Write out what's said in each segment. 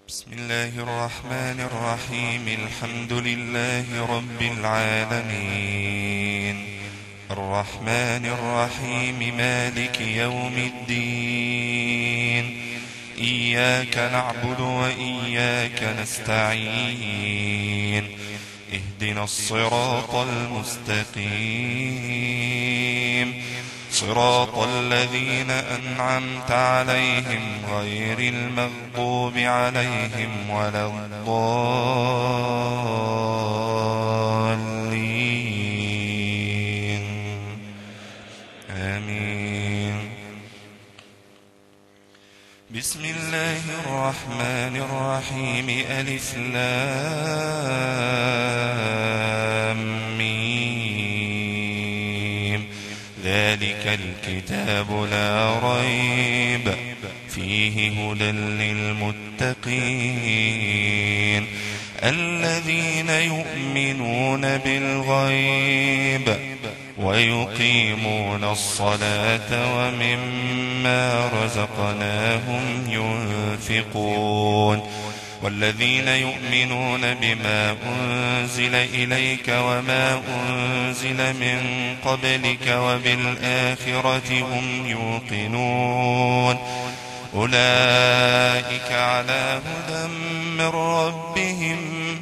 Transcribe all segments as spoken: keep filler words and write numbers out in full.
بسم الله الرحمن الرحيم. الحمد لله رب العالمين، الرحمن الرحيم، مالك يوم الدين. إياك نعبد وإياك نستعين، اهدنا الصراط المستقيم، صراط الذين أنعمت عليهم غير المغضوب عليهم ولا الضالين. آمين. بسم الله الرحمن الرحيم. ألف لام ذلك الكتاب لا ريب فيه هدى للمتقين الذين يؤمنون بالغيب ويقيمون الصلاة ومما رزقناهم ينفقون والذين يؤمنون بما أنزل إليك وما أنزل من قبلك وبالآخرة هم يوقنون أولئك على هدى من ربهم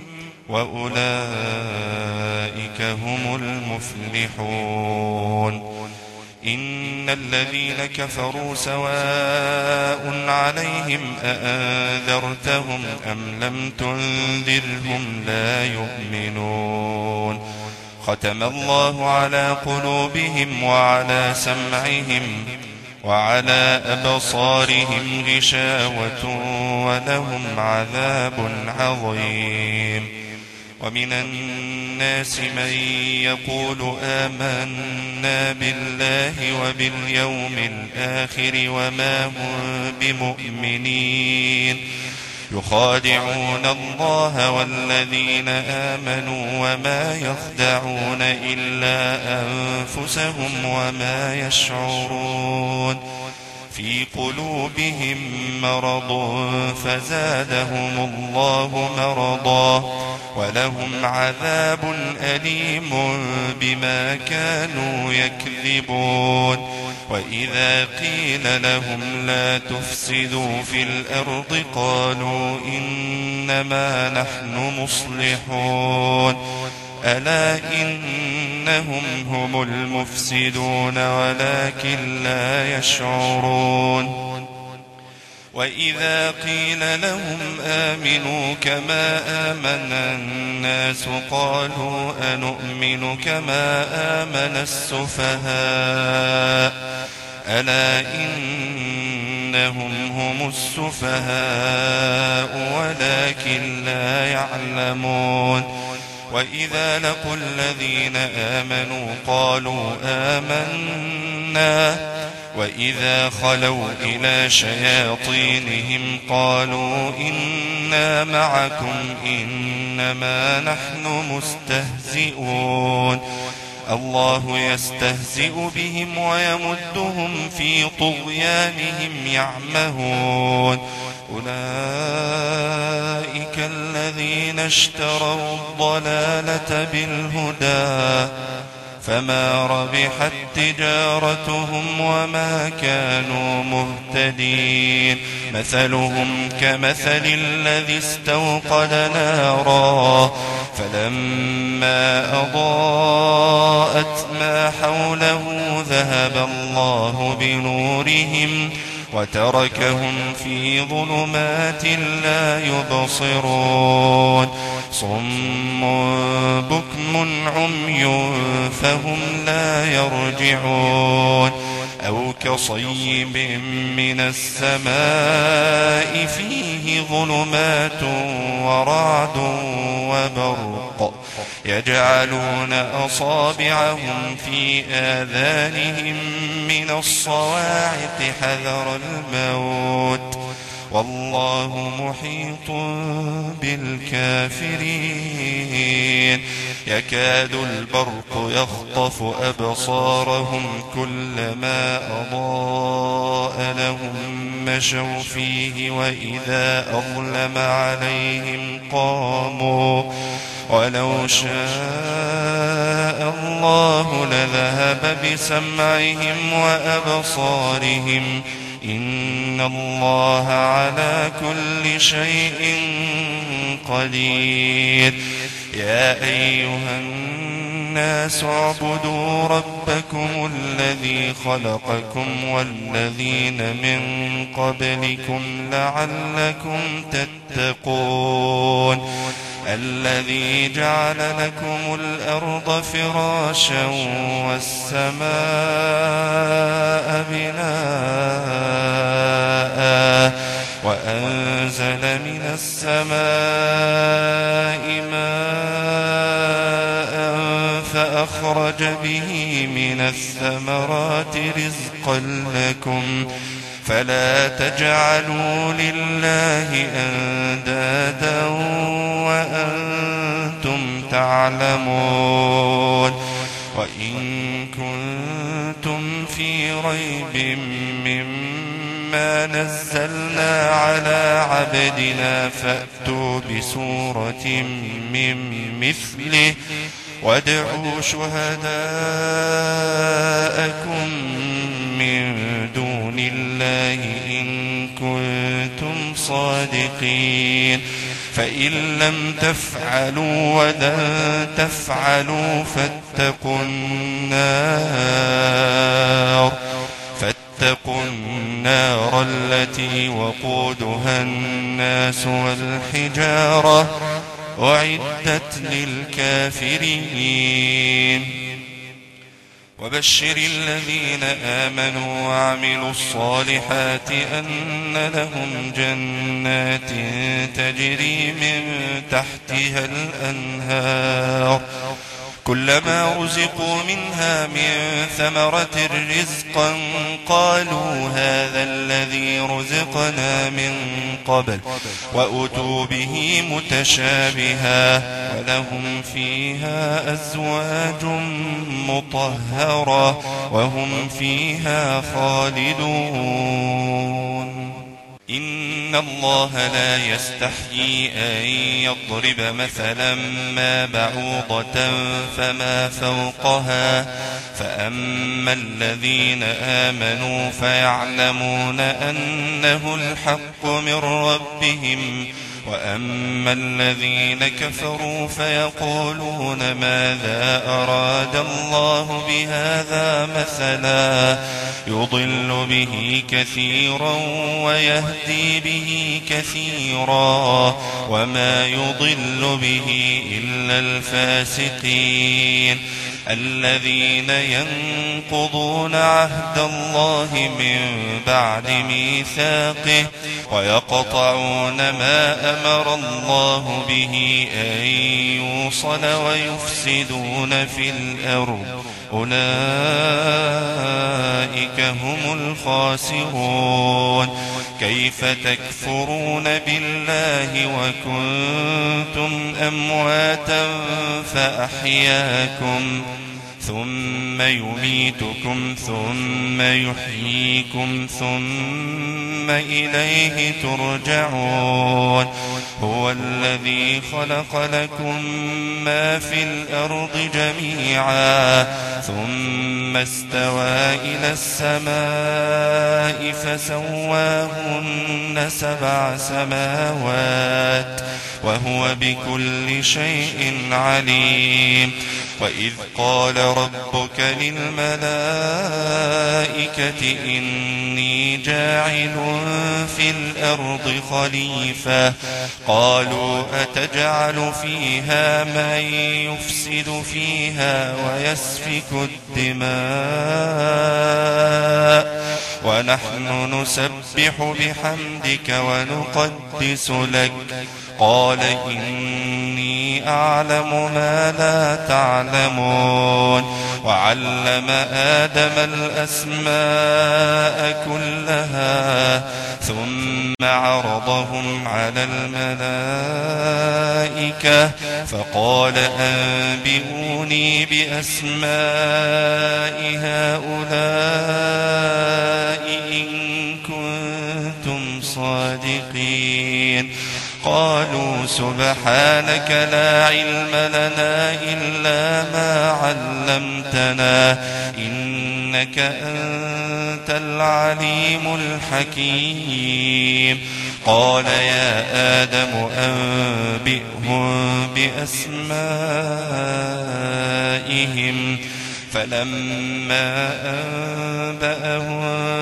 وأولئك هم المفلحون. إن الذين كفروا سواء عليهم أأنذرتهم أم لم تنذرهم لا يؤمنون. ختم الله على قلوبهم وعلى سمعهم وعلى أبصارهم غشاوة ولهم عذاب عظيم. ومن الناس من يقول آمنا بالله وباليوم الآخر وما هم بمؤمنين يخادعون الله والذين آمنوا وما يخدعون إلا أنفسهم وما يشعرون. في قلوبهم مرض فزادهم الله مرضا ولهم عذاب أليم بما كانوا يكذبون. وإذا قيل لهم لا تفسدوا في الأرض قالوا إنما نحن مصلحون ألا إنهم هم المفسدون ولكن لا يشعرون. وإذا قيل لهم آمنوا كما آمن الناس قالوا أنؤمن كما آمن السفهاء ألا إنهم هم السفهاء ولكن لا يعلمون. وإذا لقوا الذين آمنوا قالوا آمنا وإذا خلوا إلى شياطينهم قالوا إنا معكم إنما نحن مستهزئون. الله يستهزئ بهم ويمدهم في طغيانهم يعمهون. أولئك الذين اشتروا الضلالة بالهدى فما ربحت تجارتهم وما كانوا مهتدين. مثلهم كمثل الذي استوقد نارا فلما أضاءت ما حوله ذهب الله بنورهم وتركهم في ظلمات لا يبصرون. صم بكم عمي فهم لا يرجعون. أو كصيب من السماء فيه ظلمات ورعد وبرق يجعلون أصابعهم في آذانهم من الصواعق حذر الموت والله محيط بالكافرين. يكاد البرق يخطف أبصارهم كلما أضاء لهم مشوا فيه وإذا أظلم عليهم قاموا ولو شاء الله لذهب بسمعهم وأبصارهم إن الله على كل شيء قدير. يا أيها الناس اعبدوا ربكم الذي خلقكم والذين من قبلكم لعلكم تتقون الذي جعل لكم الأرض فراشا والسماء بناء وأنزل من السماء ماء فأخرج به من الثمرات رزقا لكم فلا تجعلوا لله أندادا وأنتم تعلمون. وإن كنتم في ريب مما نزلنا على عبدنا فأتوا بسورة من مثله وادعوا شهداءكم من دون الله إن كنتم صادقين فإن لم تفعلوا ولن تفعلوا فاتقوا النار فاتقوا النار التي وقودها الناس والحجارة أعدت للكافرين. وبشر الذين آمنوا وعملوا الصالحات أن لهم جنات تجري من تحتها الأنهار كلما رزقوا منها من ثمرة رزقا قالوا هذا الذي رزقنا من قبل وأتوا به متشابها ولهم فيها أزواج مطهرة وهم فيها خالدون. إن الله لا يستحيي أن يضرب مثلا ما بعوضة فما فوقها فأما الذين آمنوا فيعلمون أنه الحق من ربهم وأما الذين كفروا فيقولون ماذا أراد الله بهذا مثلا يضل به كثيرا ويهدي به كثيرا وما يضل به إلا الفاسقين الذين ينقضون عهد الله من بعد ميثاقه ويقطعون ما أمر الله به أن يوصل ويفسدون في الأرض أولئك هم الخاسرون. كيف تكفرون بالله وكنتم أمواتا فأحياكم ثم يميتكم ثم يحييكم ثم إليه ترجعون. هو الذي خلق لكم ما في الأرض جميعا ثم استوى إلى السماء فسواهن سبع سماوات وهو بكل شيء عليم. وإذ قال ربك للملائكة إني جاعل في الأرض خليفة قالوا أتجعل فيها من يفسد فيها ويسفك الدماء ونحن نسبح بحمدك ونقدس لك قال إني أعلم ما لا تعلمون. وعلم آدم الأسماء كلها ثم عرضهم على الملائكة فقال أنبئوني بأسماء هؤلاء إن كنتم قالوا سبحانك لا علم لنا إلا ما علمتنا إنك أنت العليم الحكيم قال يا آدم أنبئهم بأسمائهم فلما أنبأهم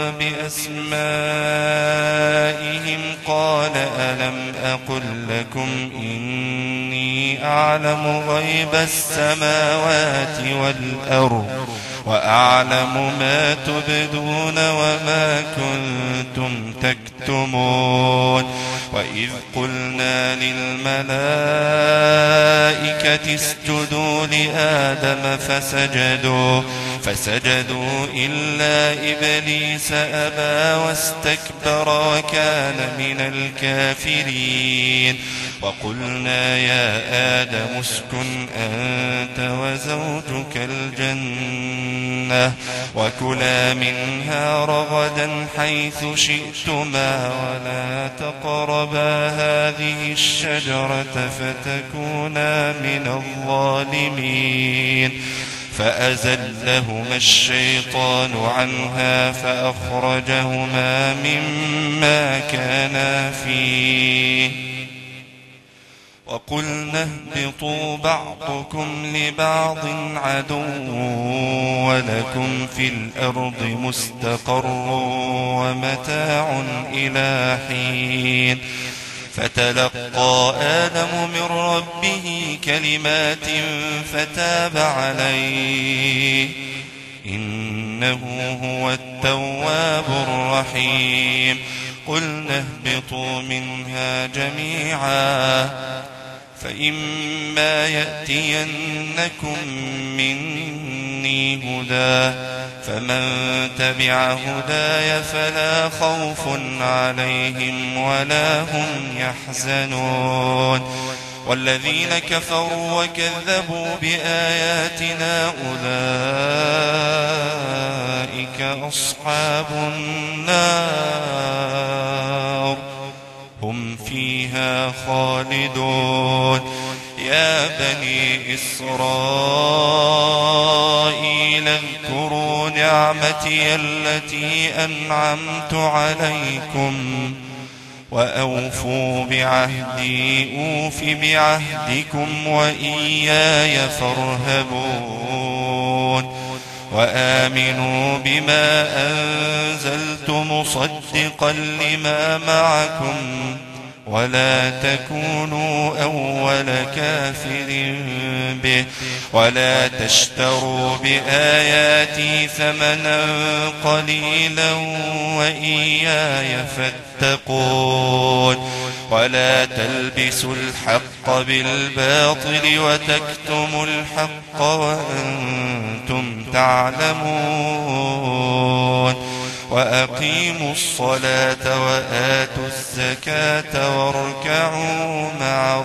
بأسمائهم قال ألم أقل لكم إني أعلم غيب السماوات والأرض وأعلم ما تبدون وما كنتم تكتمون وإذ قلنا للملائكة اسجدوا لآدم فسجدوا فسجدوا إلا إبليس أبى واستكبر وكان من الكافرين وقلنا يا آدم اسكن أنت وزوجك الجنة وكلا منها رغدا حيث شئتما ولا تقربا هذه الشجرة فتكونا من الظالمين فأزلهما الشيطان عنها فأخرجهما مما كانا فيه وقلنا اهبطوا بعضكم لبعض عدو ولكم في الأرض مستقر ومتاع إلى حين فتلقى آدم من ربه كلمات فتاب عليه إنه هو التواب الرحيم قلنا اهبطوا منها جميعا فإما يأتينكم مني هدى فمن تبع هداي فلا خوف عليهم ولا هم يحزنون والذين كفروا وكذبوا بآياتنا أولئك أصحاب النار هم فيها خالدون يا بني إسرائيل اذكروا نعمتي التي أنعمت عليكم وأوفوا بعهدي أوف بعهدكم وإياي فارهبون وآمنوا بما أنزلت مصدقا لما معكم ولا تكونوا أول كافر به ولا تشتروا بآياتي ثمنا قليلا وإياي فاتقون ولا تلبسوا الحق بالباطل وتكتموا الحق وأنتم تعلمون وأقيموا الصلاة وآتوا الزكاة واركعوا مع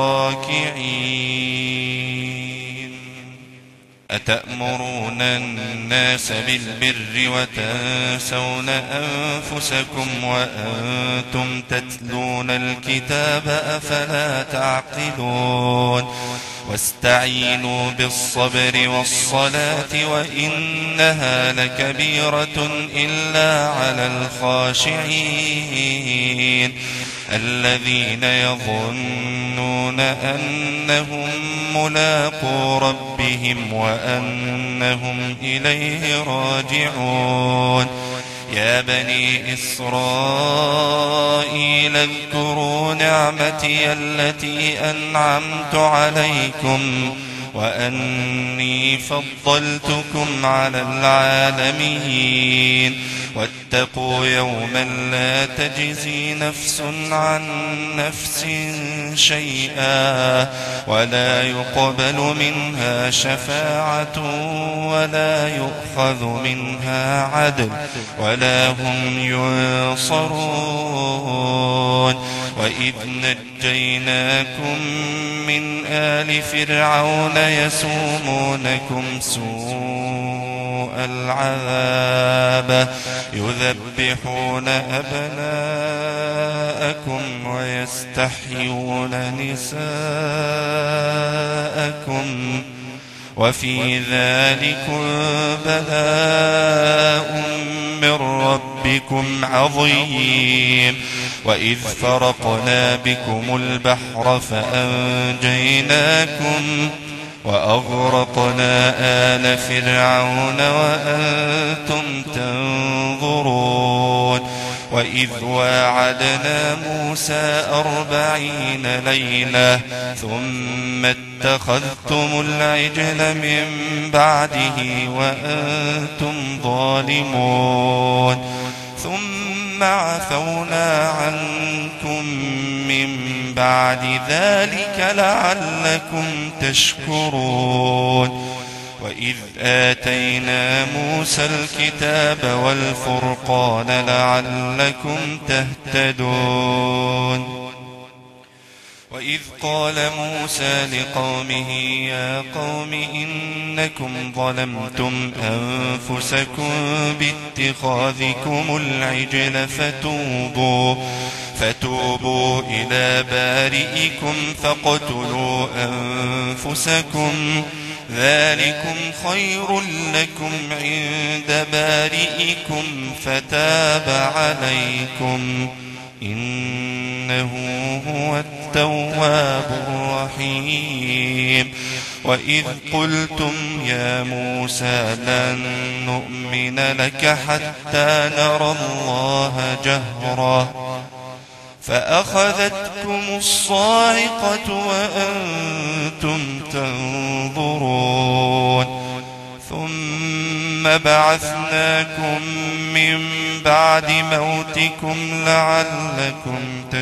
الراكعين أتأمرون الناس بالبر وتنسون أنفسكم وأنتم تتلون الكتاب أفلا تعقلون واستعينوا بالصبر والصلاة وإنها لكبيرة إلا على الخاشعين الذين يظنون أنهم ملاقو ربهم وأنهم إليه راجعون يا بني إسرائيل اذكروا نعمتي التي أنعمت عليكم وأني فضلتكم على العالمين واتقوا يوما لا تجزي نفس عن نفس شيئا ولا يقبل منها شفاعة ولا يؤخذ منها عدل ولا هم ينصرون وإذ نجيناكم من آل فرعون يسومونكم سوء العذاب يذبحون أبناءكم ويستحيون نساءكم وفي ذلكم بلاء من ربكم عظيم. وإذ فرقنا بكم البحر فأنجيناكم وأغرقنا آل فرعون وأنتم تنظرون. وإذ واعدنا موسى أربعين ليلة ثم اتخذتم العجل من بعده وأنتم ظالمون ثم عفونا عنكم من بعد ذلك لعلكم تشكرون. وإذ آتينا موسى الكتاب والفرقان لعلكم تهتدون. وإذ قال موسى لقومه يا قوم إنكم ظلمتم أنفسكم باتخاذكم العجل فتوبوا فتوبوا إلى بارئكم فاقتلوا أنفسكم ذلكم خير لكم عند بارئكم فتاب عليكم إنه هو التواب الرحيم. وإذ قلتم يا موسى لن نؤمن لك حتى نرى الله جهرة فأخذتكم الصاعقة وأنتم تنظرون ثم بعثناكم من بعد موتكم لعلكم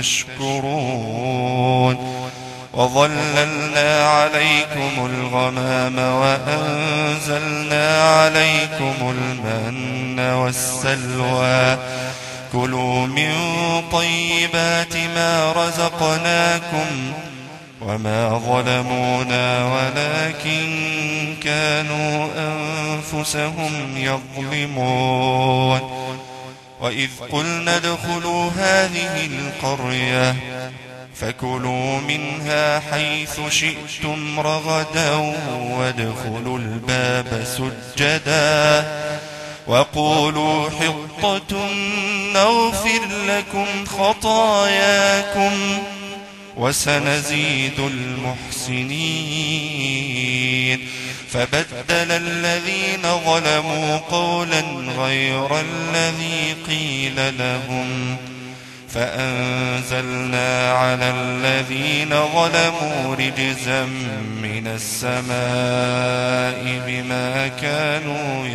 تشكرون. وظللنا عليكم الغمام وأنزلنا عليكم المن والسلوى كلوا من طيبات ما رزقناكم وما ظلمونا ولكن كانوا أنفسهم يظلمون. وإذ قلنا ادخلوا هذه القرية فكلوا منها حيث شئتم رغدا وادخلوا الباب سجدا وقولوا حطة نغفر لكم خطاياكم وسنزيد المحسنين. فبدل الذين ظلموا قولا غير الذي قيل لهم فأنزلنا على الذين ظلموا رجزا من السماء بما كانوا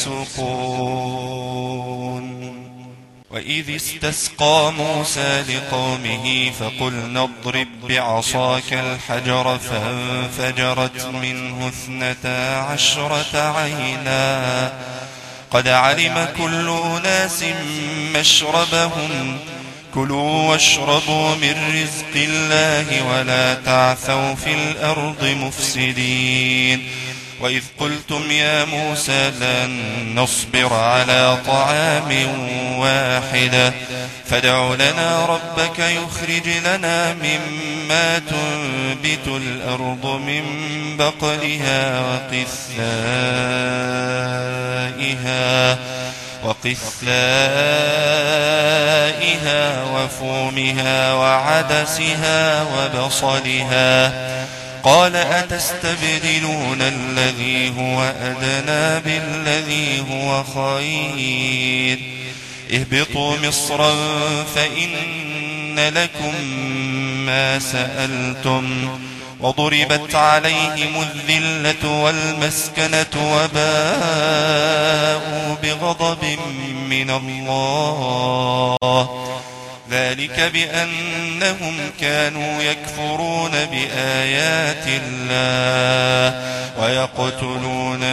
يفسقون. وإذ استسقى موسى لقومه فقلنا اضرب بعصاك الحجر فانفجرت منه اثنتا عشرة عينا قد علم كل أناس مشربهم كلوا واشربوا من رزق الله ولا تعثوا في الأرض مفسدين. وإذ قلتم يا موسى لن نصبر على طعام واحد فادع لنا ربك يخرج لنا مما تنبت الأرض من بقلها وقثائها وقثائها وفومها وعدسها وبصلها قال أتستبدلون الذي هو أدنى بالذي هو خير اهبطوا مصرا فإن لكم ما سألتم وضربت عليهم الذلة والمسكنة وباءوا بغضب من الله ذلك بأنهم كانوا يكفرون بآيات الله ويقتلون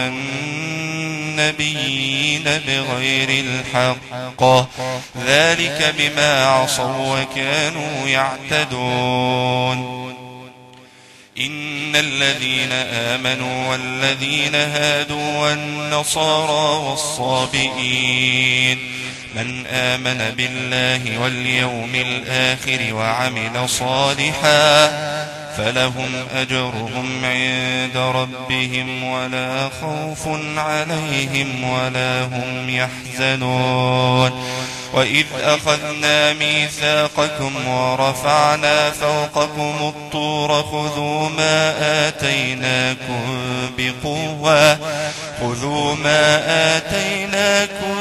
النبيين بغير الحق ذلك بما عصوا وكانوا يعتدون. إن الذين آمنوا والذين هادوا والنصارى والصابئين من آمن بالله واليوم الآخر وعمل صالحا فلهم أجرهم عند ربهم ولا خوف عليهم ولا هم يحزنون. وإذ أخذنا ميثاقكم ورفعنا فوقكم الطور خذوا ما آتيناكم بقوة خذوا ما آتيناكم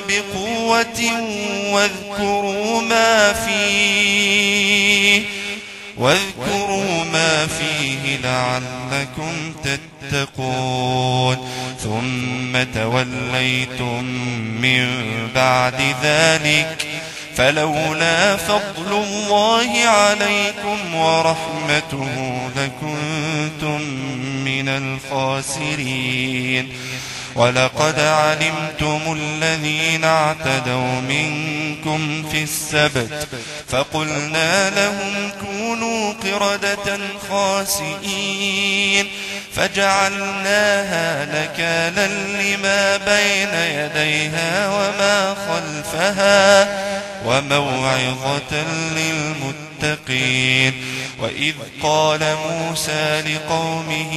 بقوة واذكروا ما فيه واذكروا ما فيه لعلكم تتقون. ثم توليتم من بعد ذلك فلولا فضل الله عليكم ورحمته لكنتم من الخاسرين. ولقد علمتم الذين اعتدوا منكم في السبت فقلنا لهم كونوا قردة خاسئين فجعلناها نكالا لما بين يديها وما خلفها وموعظة للمتقين. وإذ قال موسى لقومه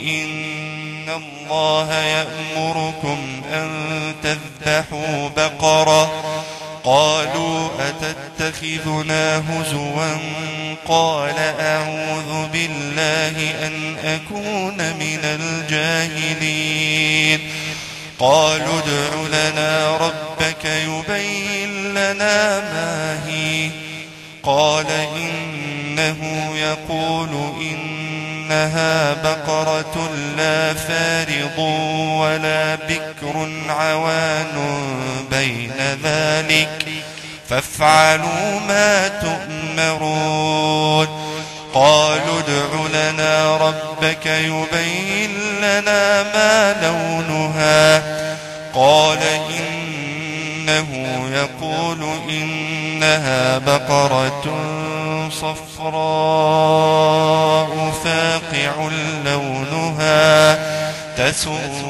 إن الله يأمركم أن تذبحوا بقرة قالوا أتتخذنا هزوا قال أعوذ بالله أن أكون من الجاهلين. قالوا ادع لنا ربك يبين لنا ما هي قال إنه يقول إنها بقرة لا فارض ولا بكر عوان بين ذلك فافعلوا ما تؤمرون. قالوا ادع لنا ربك يبين لنا ما لونها قال إنه يقول إنها بقرة صفراء فاقع لونها تسر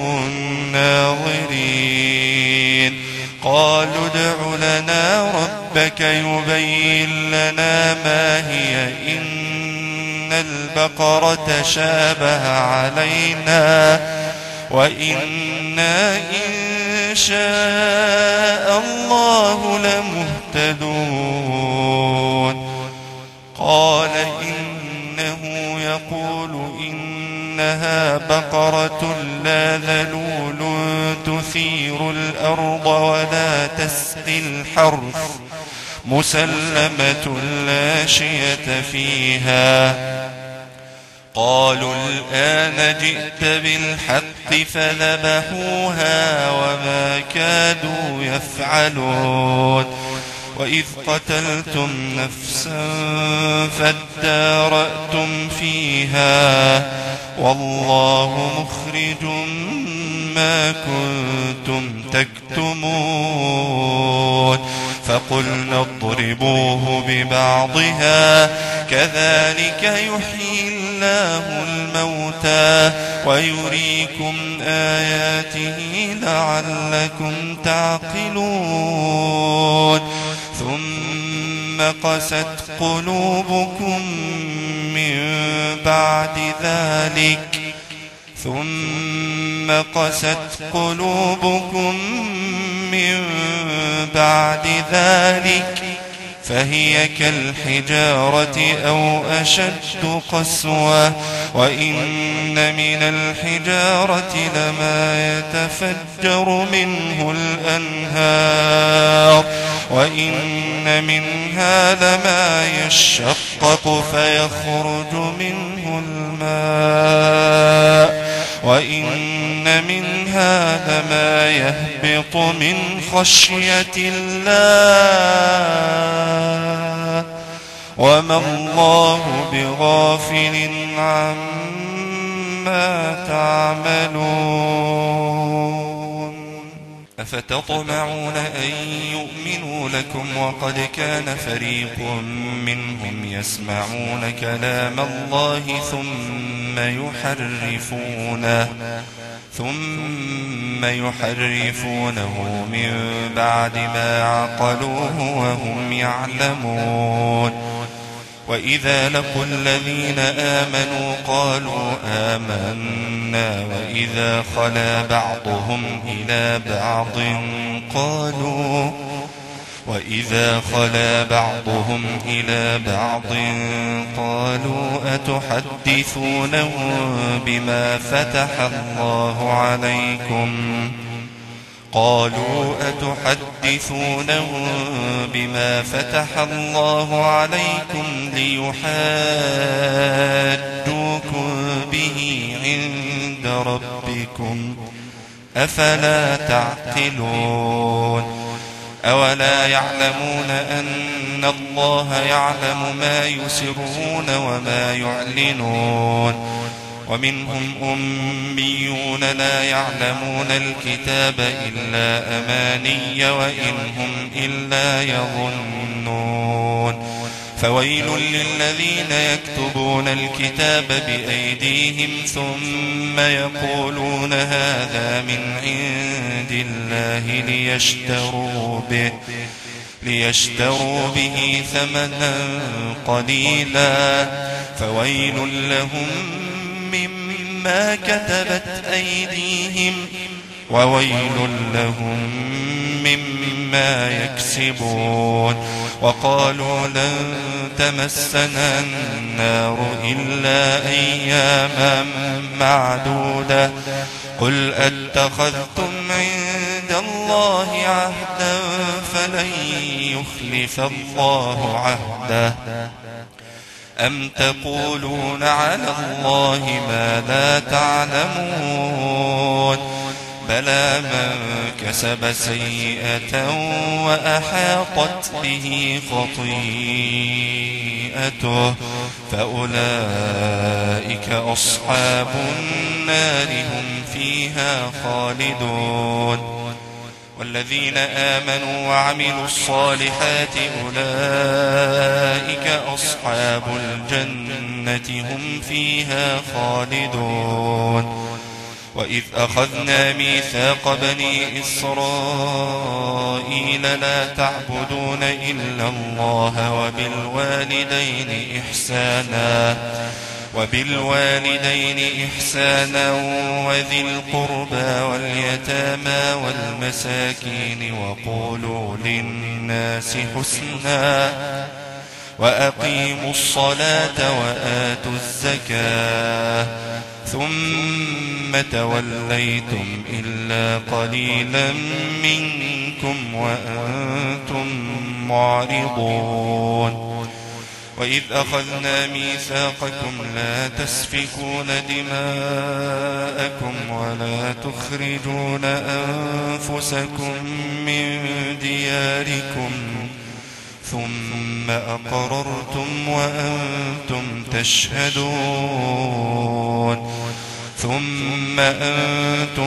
الناظرين. قالوا ادع لنا ربك يبين لنا ما هي إن البقرة شابه علينا وإنا إن شاء الله لمهتدون. قال إنه يقول إنها بقرة لا ذلول تثير الأرض ولا تسقي الحرث مسلمة لا شية فيها. قالوا الآن جئت بالحق فذبحوها وما كادوا يفعلون. وإذ قتلتم نفسا فادارأتم فيها والله مخرج ما كنتم تكتمون. فقلنا اضربوه ببعضها كذلك يحيي الله الموتى ويريكم آياته لعلكم تعقلون. ثم قست قلوبكم من بعد ذلك ثم قست قلوبكم من بعد ذلك فهي كالحجارة أو أشد قسوة. وإن من الحجارة لما يتفجر منه الأنهار وإن منها لما يشقق فيخرج منه الماء وإن منها لما يهبط من خشية الله وما الله بغافل عما تعملون. أفتطمعون أن يؤمنوا لكم وقد كان فريق منهم يسمعون كلام الله ثم يحرفونه ثم يحرفونه من بعد ما عقلوه وهم يعلمون. وإذا لقوا الذين آمنوا قالوا آمنا وإذا خلا بعضهم إلى بعض قالوا وإذا خلا بعضهم إلى بعض قالوا أتحدثونهم بما فتح الله عليكم قالوا أتحدثونهم بما فتح الله عليكم ليحاجوكم به عند ربكم أفلا تعقلون. أولا يعلمون أن الله يعلم ما يسرون وما يعلنون. ومنهم أميون لا يعلمون الكتاب إلا أماني وإن هم إلا يظنون. فويل للذين يكتبون الكتاب بأيديهم ثم يقولون هذا من عند الله ليشتروا به ليشتروا به ثمنا قليلا فويل لهم مما كتبت أيديهم وويل لهم مما يكسبون. وقالوا لن تمسنا النار إلا أياما معدودة قل أتخذتم عند الله عهدا فلن يخلف الله عهده أم تقولون على الله ما لا تعلمون. بلى من كسب سيئة وأحاطت به خطيئته فأولئك أصحاب النار هم فيها خالدون. والذين آمنوا وعملوا الصالحات أولئك أصحاب الجنة هم فيها خالدون. وإذ أخذنا ميثاق بني إسرائيل لا تعبدون إلا الله وبالوالدين إحسانا وبالوالدين إحسانا وذي القربى واليتامى والمساكين وقولوا للناس حسنا وأقيموا الصلاة وآتوا الزكاة ثم توليتم إلا قليلا منكم وأنتم معرضون. وإذ أخذنا ميثاقكم لا تسفكون دماءكم ولا تخرجون أنفسكم من دياركم ثم أقررتم وأنتم تشهدون. ثم أنتم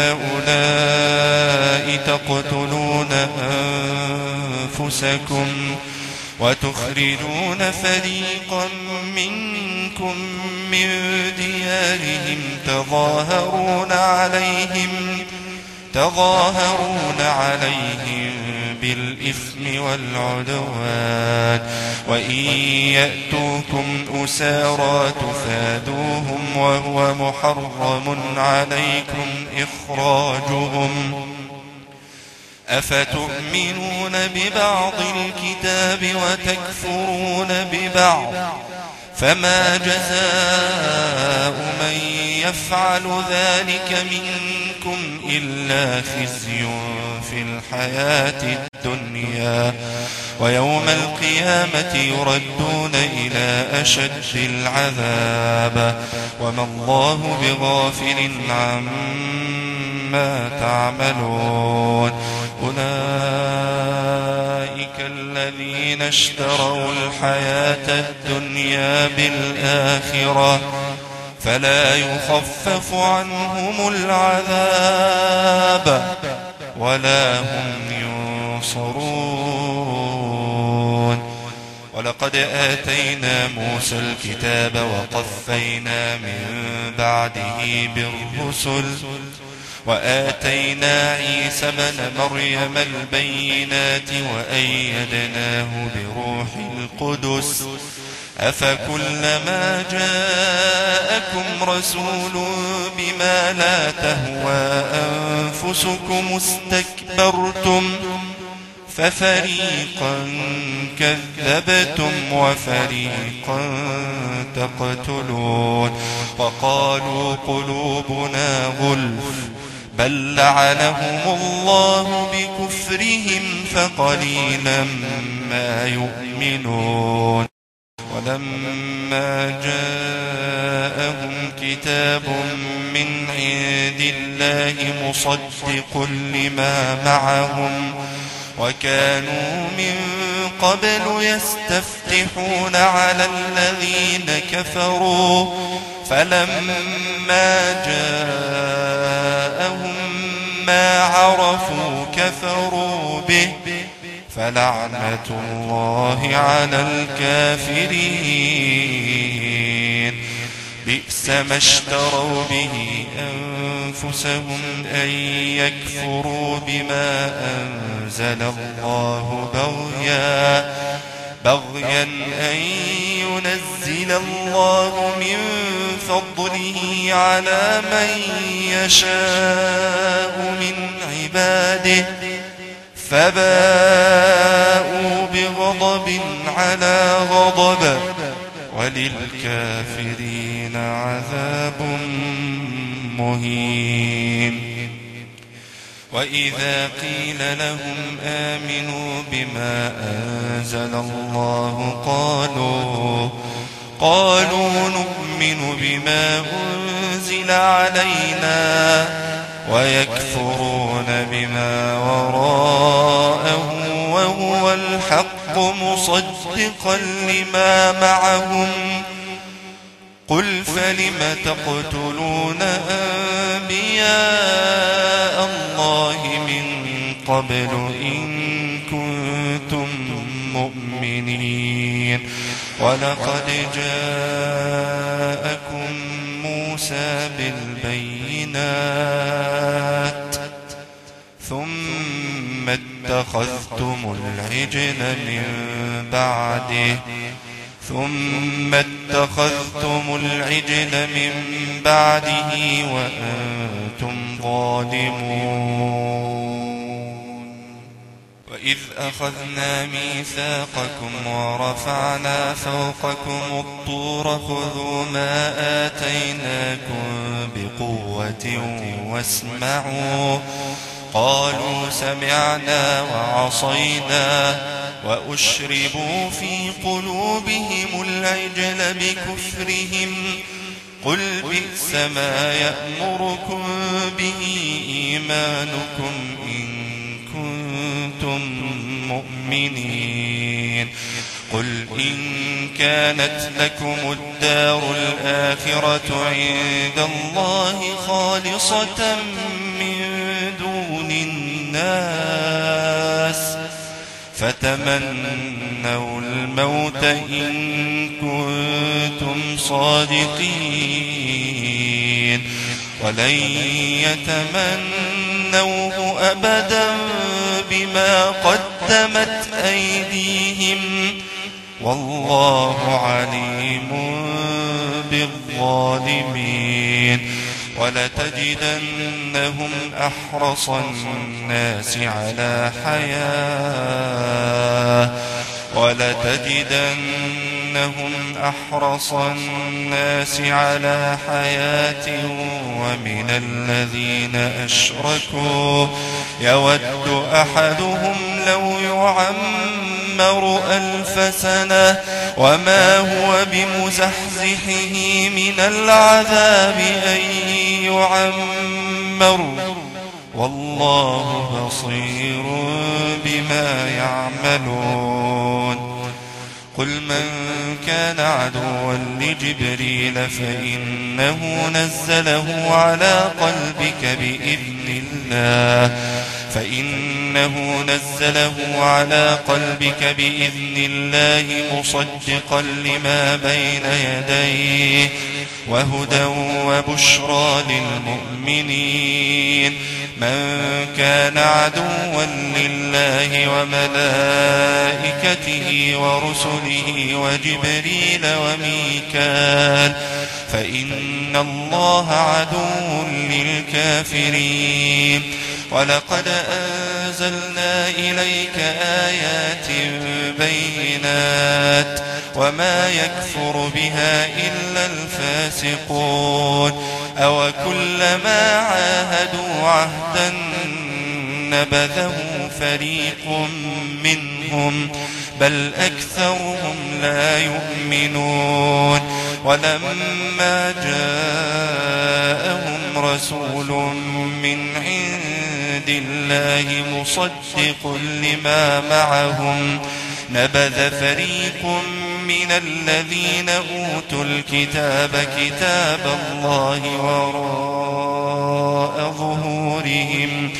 هؤلاء تقتلون أنفسكم وتخرجون فريقا منكم من ديارهم تظاهرون عليهم تظاهرون عليهم بالإثم والعدوان وإن يأتوكم أسارى تفادوهم وهو محرم عليكم إخراجهم أفتؤمنون ببعض الكتاب وتكفرون ببعض فما جزاء من يفعل ذلك منكم إلا خزي في الحياة الدنيا ويوم القيامة يردون إلى أشد العذاب وما الله بغافل عما تعملون. أولئك الذين اشتروا الحياة الدنيا بالآخرة فلا يخفف عنهم العذاب ولا هم ينصرون. ولقد آتينا موسى الكتاب وقفينا من بعده بالرسل وآتينا عيسى ابن مريم البينات وأيدناه بروح القدس أفكلما جاءكم رسول بما لا تهوى أنفسكم استكبرتم ففريقا كذبتم وفريقا تقتلون وقالوا قلوبنا غلف بل لعنهم الله بكفرهم فقليلا ما يؤمنون ولما جاءهم كتاب من عند الله مصدق لما معهم وكانوا من قبل يستفتحون على الذين كفروا فلما جاءهم ما عرفوا كفروا به فلعنة الله على الكافرين بئس ما اشتروا به أنفسهم أن يكفروا بما أنزل الله بغيا بغيا أن ينزل الله من فضله على من يشاء من عباده فباءوا بغضب على غضب وللكافرين عذاب مهين وإذا قيل لهم آمنوا بما أنزل الله قالوا قالوا نؤمن بما أنزل علينا ويكفرون بما وراءه وهو الحق مصدقا لما معهم قل فلم تقتلون أنبياء الله من قبل إن كنتم مؤمنين ولقد جاءكم موسى بالبينات ثم اتخذتم العجل من بعده ثم اتخذتم العجل من بعده وأنتم ظالمون وإذ أخذنا ميثاقكم ورفعنا فوقكم الطور خذوا ما آتيناكم بقوة واسمعوا قالوا سمعنا وعصينا وأشربوا في قلوبهم العجل بكفرهم قل بئس ما يأمركم به إيمانكم إن كنتم مؤمنين قل إن كانت لكم الدار الآخرة عند الله خالصة من دون الناس فتمنوا الموت إن كنتم صادقين ولن يتمنوه أبدا بما قدمت أيديهم والله عليم بالظالمين ولتجدنهم أحرص الناس على حياة ولتجدنهم أحرص الناس على حياة ومن الذين أشركوا يود أحدهم لو يعمر ألف سنة وما هو بمزحزحه من العذاب أن يعمر والله بصير بما يعملون قل من كان عدوا لجبريل فإنه نزله على قلبك بإذن الله فإنه نزله على قلبك بإذن الله مصدقا لما بين يديه وهدى وبشرى للمؤمنين من كان عدوا لله وملائكته ورسله وجبريل وميكال فإن الله عدو للكافرين ولقد أنزلنا إليك آيات بينات وما يكفر بها إلا الفاسقون أو كلما عاهدوا عهدا نبذه فريق منهم بل أكثرهم لا يؤمنون ولما جاءهم رسول من عند الله مصدق لما معهم نبذ فريق من الذين أوتوا الكتاب كتاب الله وراء ظهورهم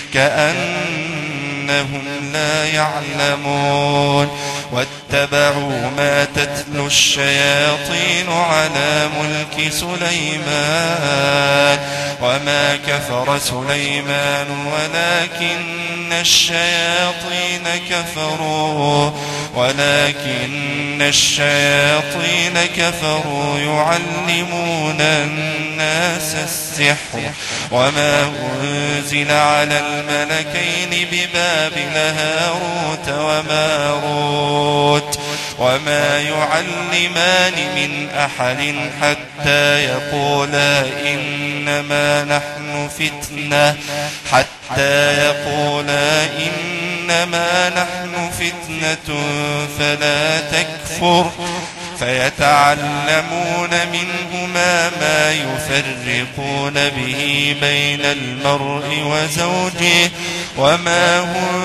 كأنهم لا يعلمون واتبعوا ما تتلو الشياطين على ملك سليمان وما كفر سليمان ولكن الشياطين كفروا ولكن الشياطين كفروا يعلمون الناس السحر وما أنزل على الملكين ببابل هاروت وماروت وما يعلمان من أحد حتى يقولا إنما نحن فتنة حتى يقولا إنما نحن فتنة فلا تكفر فيتعلمون منهما ما يفرقون به بين المرء وزوجه وما هم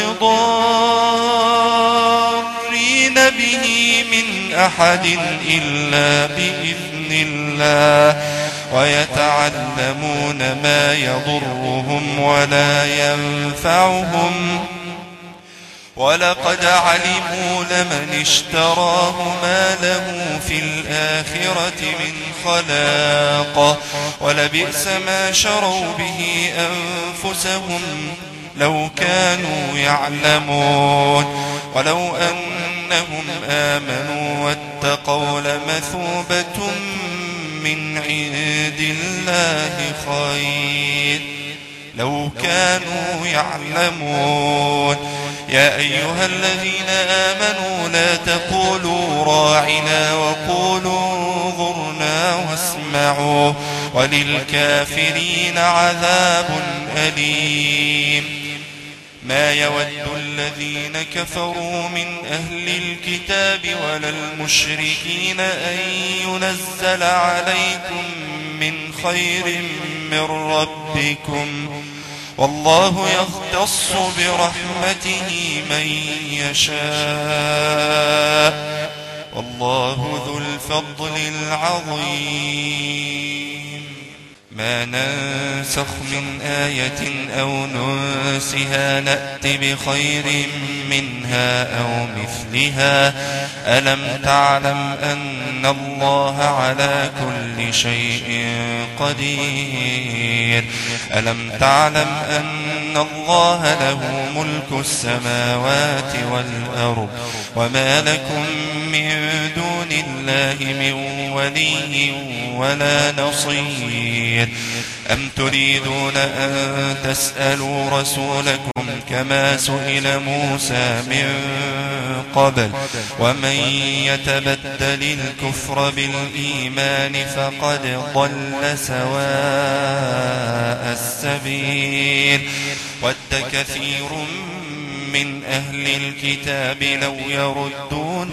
بضارين به من أحد إلا بإذن الله ويتعلمون ما يضرهم ولا ينفعهم ولقد علموا لمن اشتراه ما له في الآخرة من خلاق ولبئس ما شروا به أنفسهم لو كانوا يعلمون ولو أنهم آمنوا واتقوا لمثوبة من عند الله خير لو كانوا يعلمون يا أيها الذين آمنوا لا تقولوا راعنا وقولوا انظرنا واسمعوا وللكافرين عذاب أليم ما يود الذين كفروا من أهل الكتاب ولا المشركين أن ينزل عليكم من خير من ربكم والله يختص برحمته من يشاء والله ذو الفضل العظيم ما ننسخ من آية أو ننسها نأت بخير منها أو مثلها ألم تعلم أن الله على كل شيء قدير ألم تعلم أن الله له ملك السماوات والأرض وما لكم من دون الله من ولي ولا نصير أم تريدون أن تسألوا رسولكم كما سئل موسى من قبل ومن يتبدل الكفر بالإيمان فقد ضل سواء السبيل ود كثير من أهل الكتاب لو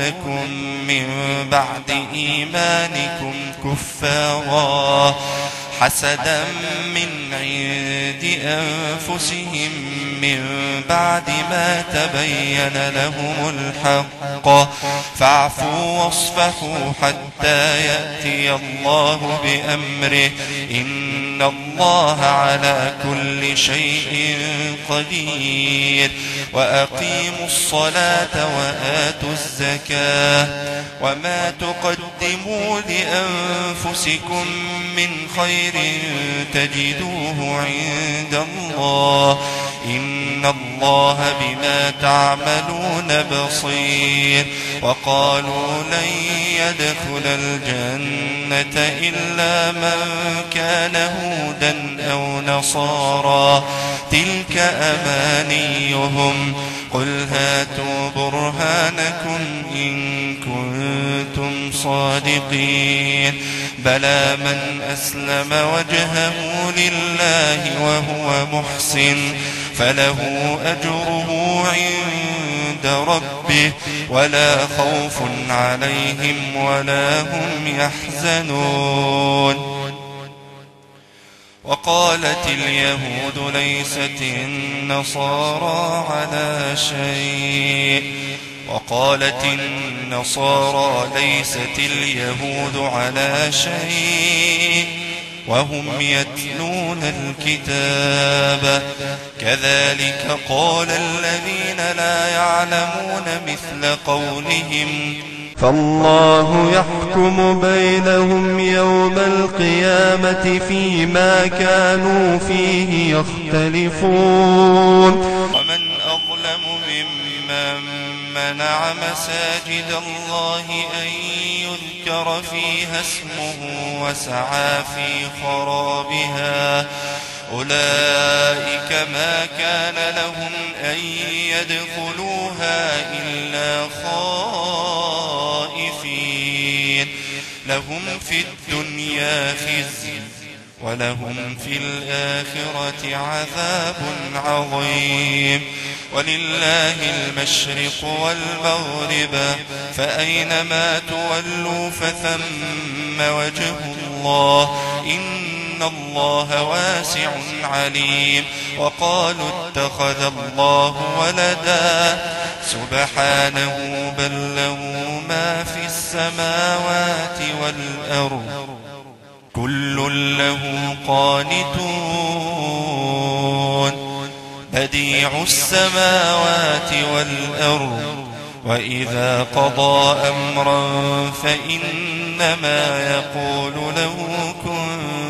يردونكم من بعد إيمانكم كفارا حسدا من عند أنفسهم من بعد ما تبين لهم الحق فاعفوا واصفحوا حتى يأتي الله بأمره إن الله على كل شيء قدير وأقيموا الصلاة وآتوا الزكاة وما تقدموا لأنفسكم من خير تجدوه عند الله إن الله بما تعملون بصير وقالوا لن يدخل الجنة إلا من كان هودا أو نصارى تلك أمانيهم قل هاتوا برهانكم إن كنتم صادقين بلى من أسلم وجهه لله وهو محسن فله أجره عند ربه ولا خوف عليهم ولا هم يحزنون وقالت اليهود ليست النصارى على شيء وقالت النصارى ليست اليهود على شيء وهم يتلون الكتاب كذلك قال الذين لا يعلمون مثل قولهم فالله يحكم بينهم يوم القيامة فيما كانوا فيه يختلفون ومن أظلم ممن منع مساجد الله أن يذكر فيها اسمه وسعى في خرابها أولئك ما كان لهم أن يدخلوها إلا خائفين لهم في الدنيا خزي ولهم في الآخرة عذاب عظيم ولله المشرق والمغرب فأينما تولوا فثم وجه الله إن الله واسع عليم وقالوا اتخذ الله ولدا سبحانه بل له ما في السماوات والأرض كل له قانتون بديع السماوات والأرض وإذا قضى أمرا فإنما يقول له كن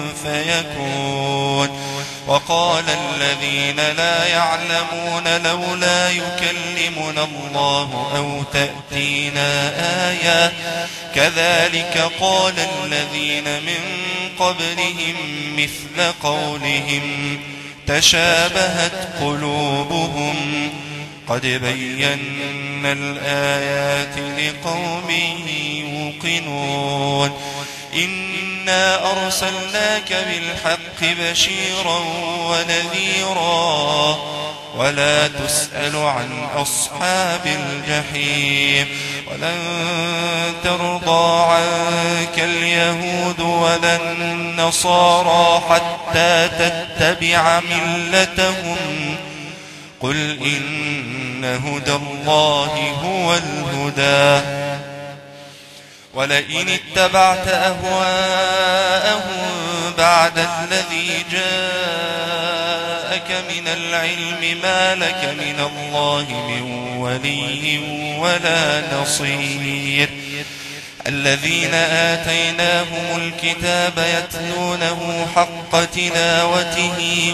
فيكون وقال الذين لا يعلمون لولا يكلمنا الله أو تأتينا آية كذلك قال الذين من قبلهم مثل قولهم تشابهت قلوبهم قد بينا الآيات لقوم يوقنون إنا أرسلناك بالحق بشيرا ونذيرا ولا تسأل عن أصحاب الجحيم ولن ترضى عنك اليهود ولا النصارى حتى تتبع ملتهم قل إن هدى الله هو الهدى ولئن اتبعت أهواءهم بعد الذي جاءك من العلم ما لك من الله من ولي ولا نصير الذين آتيناهم الكتاب يتلونه حق تلاوته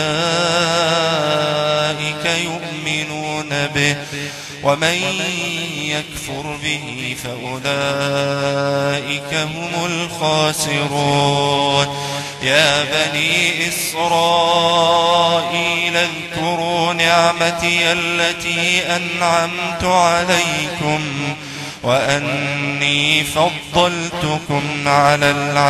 أولئك يؤمنون به ومن يكفر به فأولئك هم الخاسرون يا بني إسرائيل اذكروا نعمتي التي أنعمت عليكم وأني فضلتكم على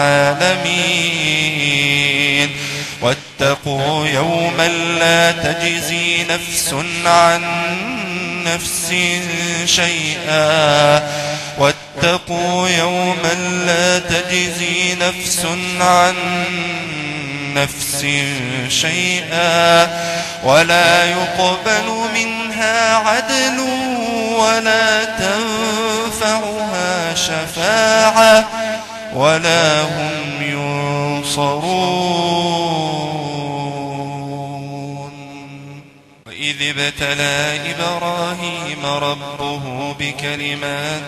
العالمين واتقوا يوما لا تجزي نفس عن نفس شيئا واتقوا يوما لا تجزي نفس عن نفس شيئا ولا يقبل منها عدل ولا تنفعها شفاعة ولا هم ينصرون. وإذ ابتلى إبراهيم ربه بكلمات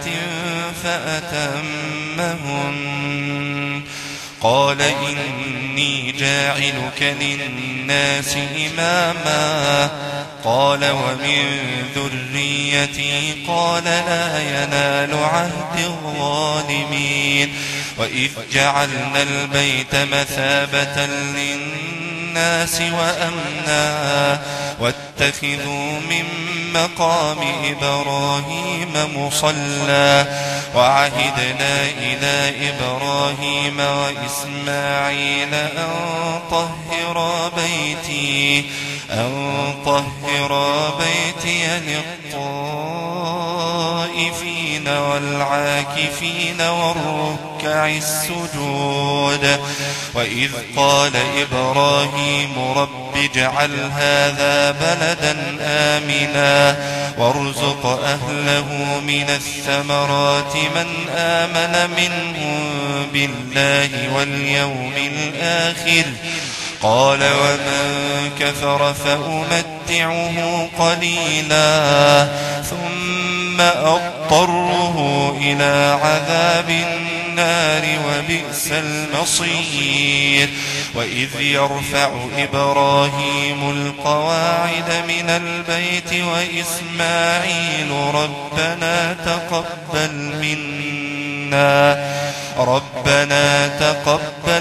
فأتمهن قال إني جاعلك للناس إماما قال ومن ذريتي قال لا ينال عهد الظالمين. وإذ جعلنا البيت مثابة للناس وأمنا واتخذوا من مقام إبراهيم مصلى وعهدنا إلى إبراهيم وإسماعيل أن طهر بيتي أن طهر بيتي للطائفين والعاكفين والركع السجود. وإذ قال إبراهيم رب اجعل هذا بلدا آمنا وارزق أهله من الثمرات من آمن منهم بالله واليوم الآخر قال ومن كفر فأمتعه قليلا ثم أضطره إلى عذاب النار وبئس المصير. وإذ يرفع إبراهيم القواعد من البيت وإسماعيل ربنا تقبل منا ربنا تقبل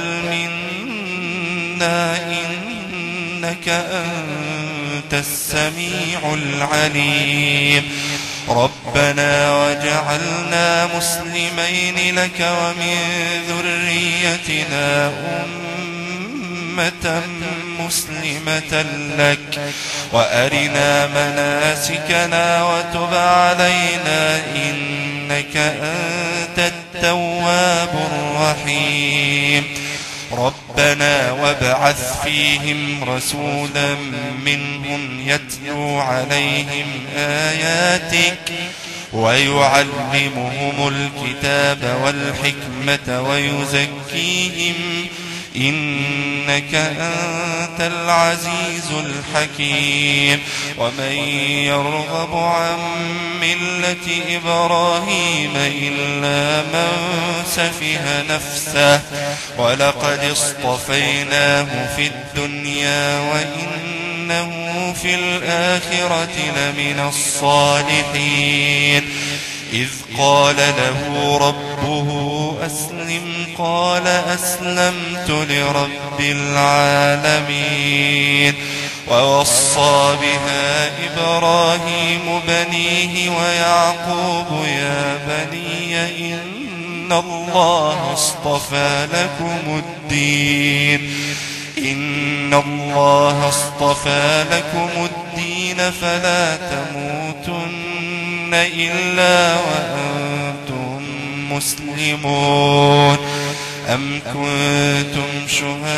منا إنك أنت السميع العليم ربنا وجعلنا مسلمين لك ومن ذريتنا أمة مسلمة لك وأرنا مناسكنا وتب علينا إنك أنت التواب الرحيم. ربنا وابعث فيهم رسولا منهم يتلو عليهم آياتك ويعلمهم الكتاب والحكمة ويزكيهم إنك أنت العزيز الحكيم. ومن يرغب عن ملة إبراهيم إلا من سفه نفسه ولقد اصطفيناه في الدنيا وإنه في الآخرة لمن الصالحين. إذ قال له ربه أسلم قال أسلمت لرب العالمين. ووصى بها إبراهيم بنيه ويعقوب يا بني إن الله اصطفى لكم الدين إن الله اصطفى لكم الدين فلا تموتن إلا وأنتم مسلمون. أم كنتم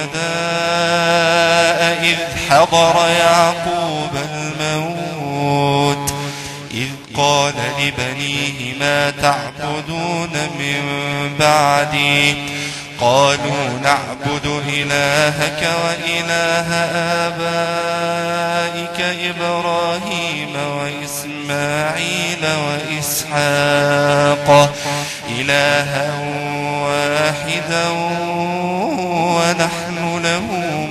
شهداء إذ حضر يعقوب الموت إذ قال لبنيه ما تعبدون من بعدي قالوا نعبد إلهك وإله آبائك إبراهيم وإسماعيل وإسحاق إلها واحدا ونحن له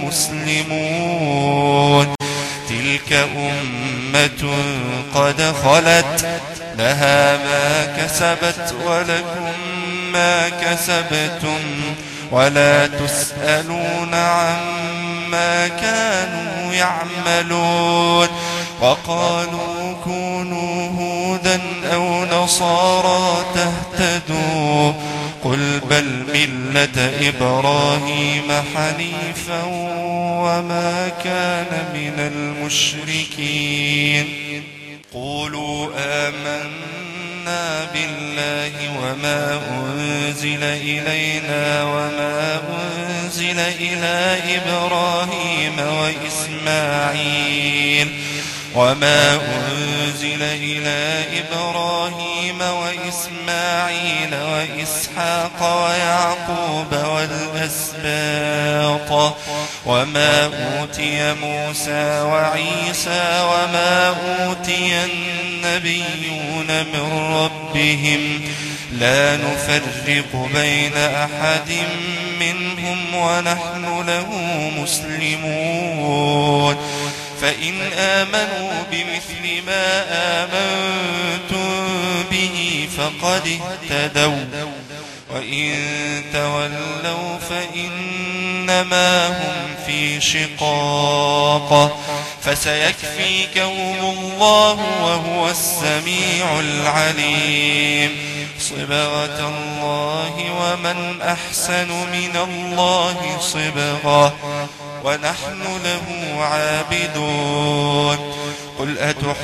مسلمون. تلك أمة قد خلت لها ما كسبت ولكم ما كسبتم ولا تسألون عما كانوا يعملون. وقالوا كونوا هودا أو نصارى تهتدوا قل بل ملة إبراهيم حنيفا وما كان من المشركين. قولوا آمنا آمنا بالله وما أنزل إلينا وما أنزل إلى إبراهيم وإسماعيل وما أنزل إلى إبراهيم وإسماعيل وإسحاق ويعقوب والأسباط وما أوتي موسى وعيسى وما أوتي النبيون من ربهم لا نفرق بين أحد منهم ونحن له مسلمون فإن آمنوا بمثل ما آمنتم به فقد اهتدوا وإن تولوا فإنما هم في شقاق فسيكفيكهم الله وهو السميع العليم صبغة الله ومن أحسن من الله صبغة ونحن له عابدون قل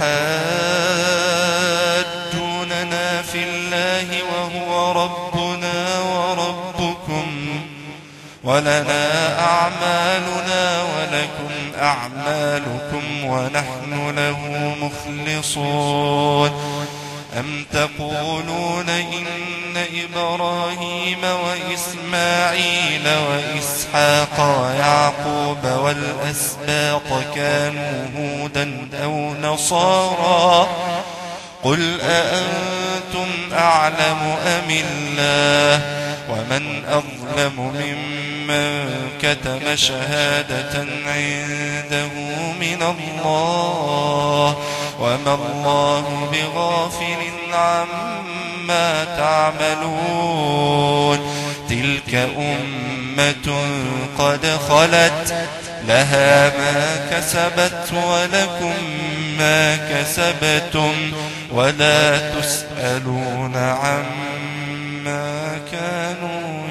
أتحاجوننا في الله وهو ربنا وربكم ولنا أعمالنا ولكم أعمالكم ونحن له مخلصون أم تقولون إن إبراهيم وإسماعيل وإسحاق ويعقوب والأسباط كانوا هودا أو نصارى قل أأنتم أعلم أم الله ومن أظلم ممن كتم شهادة عنده من الله وما الله بغافل عما تعملون تلك أمة قد خلت لها ما كسبت ولكم ما كسبتم ولا تسألون عما كانوا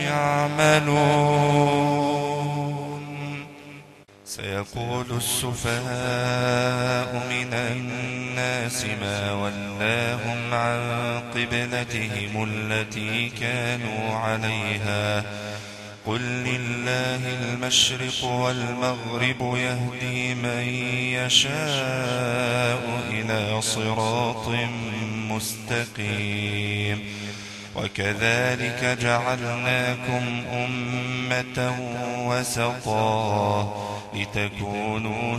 يعملون سيقول السفهاء من الناس ما ولاهم عن قبلتهم التي كانوا عليها قل لله المشرق والمغرب يهدي من يشاء إلى صراط مستقيم وكذلك جعلناكم أمة وسطا لتكونوا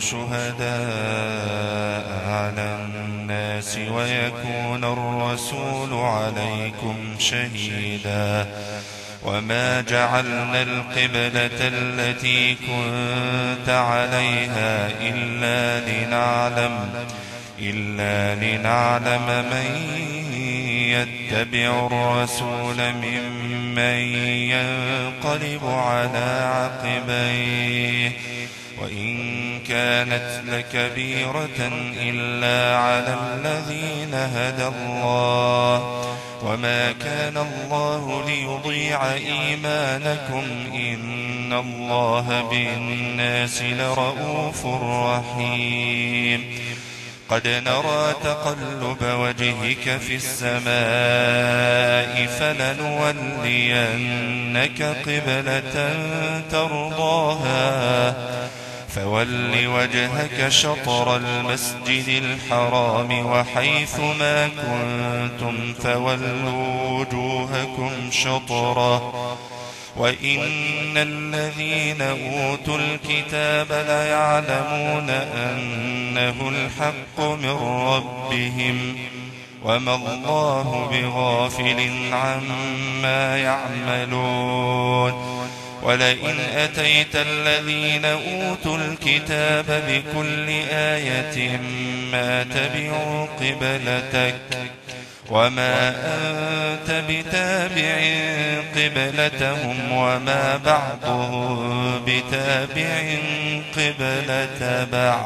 شهداء على الناس ويكون الرسول عليكم شهيدا وما جعلنا القبلة التي كنت عليها إلا لنعلم إلا لنعلم من يتبع الرسول ممن ينقلب على عقبيه وإن كانت لكبيرة إلا على الذين هدى الله وما كان الله ليضيع إيمانكم إن الله بالناس لرؤوف رحيم قد نرى تقلب وجهك في السماء فلنولينك قبلة ترضاها فول وجهك شطر المسجد الحرام وحيث ما كنتم فولوا وجوهكم شطره وإن الذين أوتوا الكتاب ليعلمون أنه الحق من ربهم وما الله بغافل عما يعملون ولئن أتيت الذين أوتوا الكتاب بكل آية ما تبعوا قبلتك وما أنت بتابع قبلتهم وما بعضهم بتابع قبلة بعض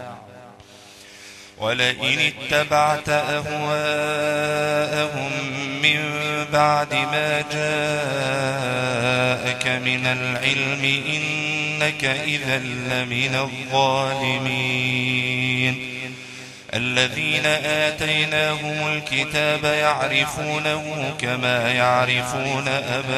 ولئن اتبعت أهواءهم من بعد ما جاءك من العلم إنك إذا لمن الظالمين الذين آتيناهم الكتاب يعرفونه كما يعرفون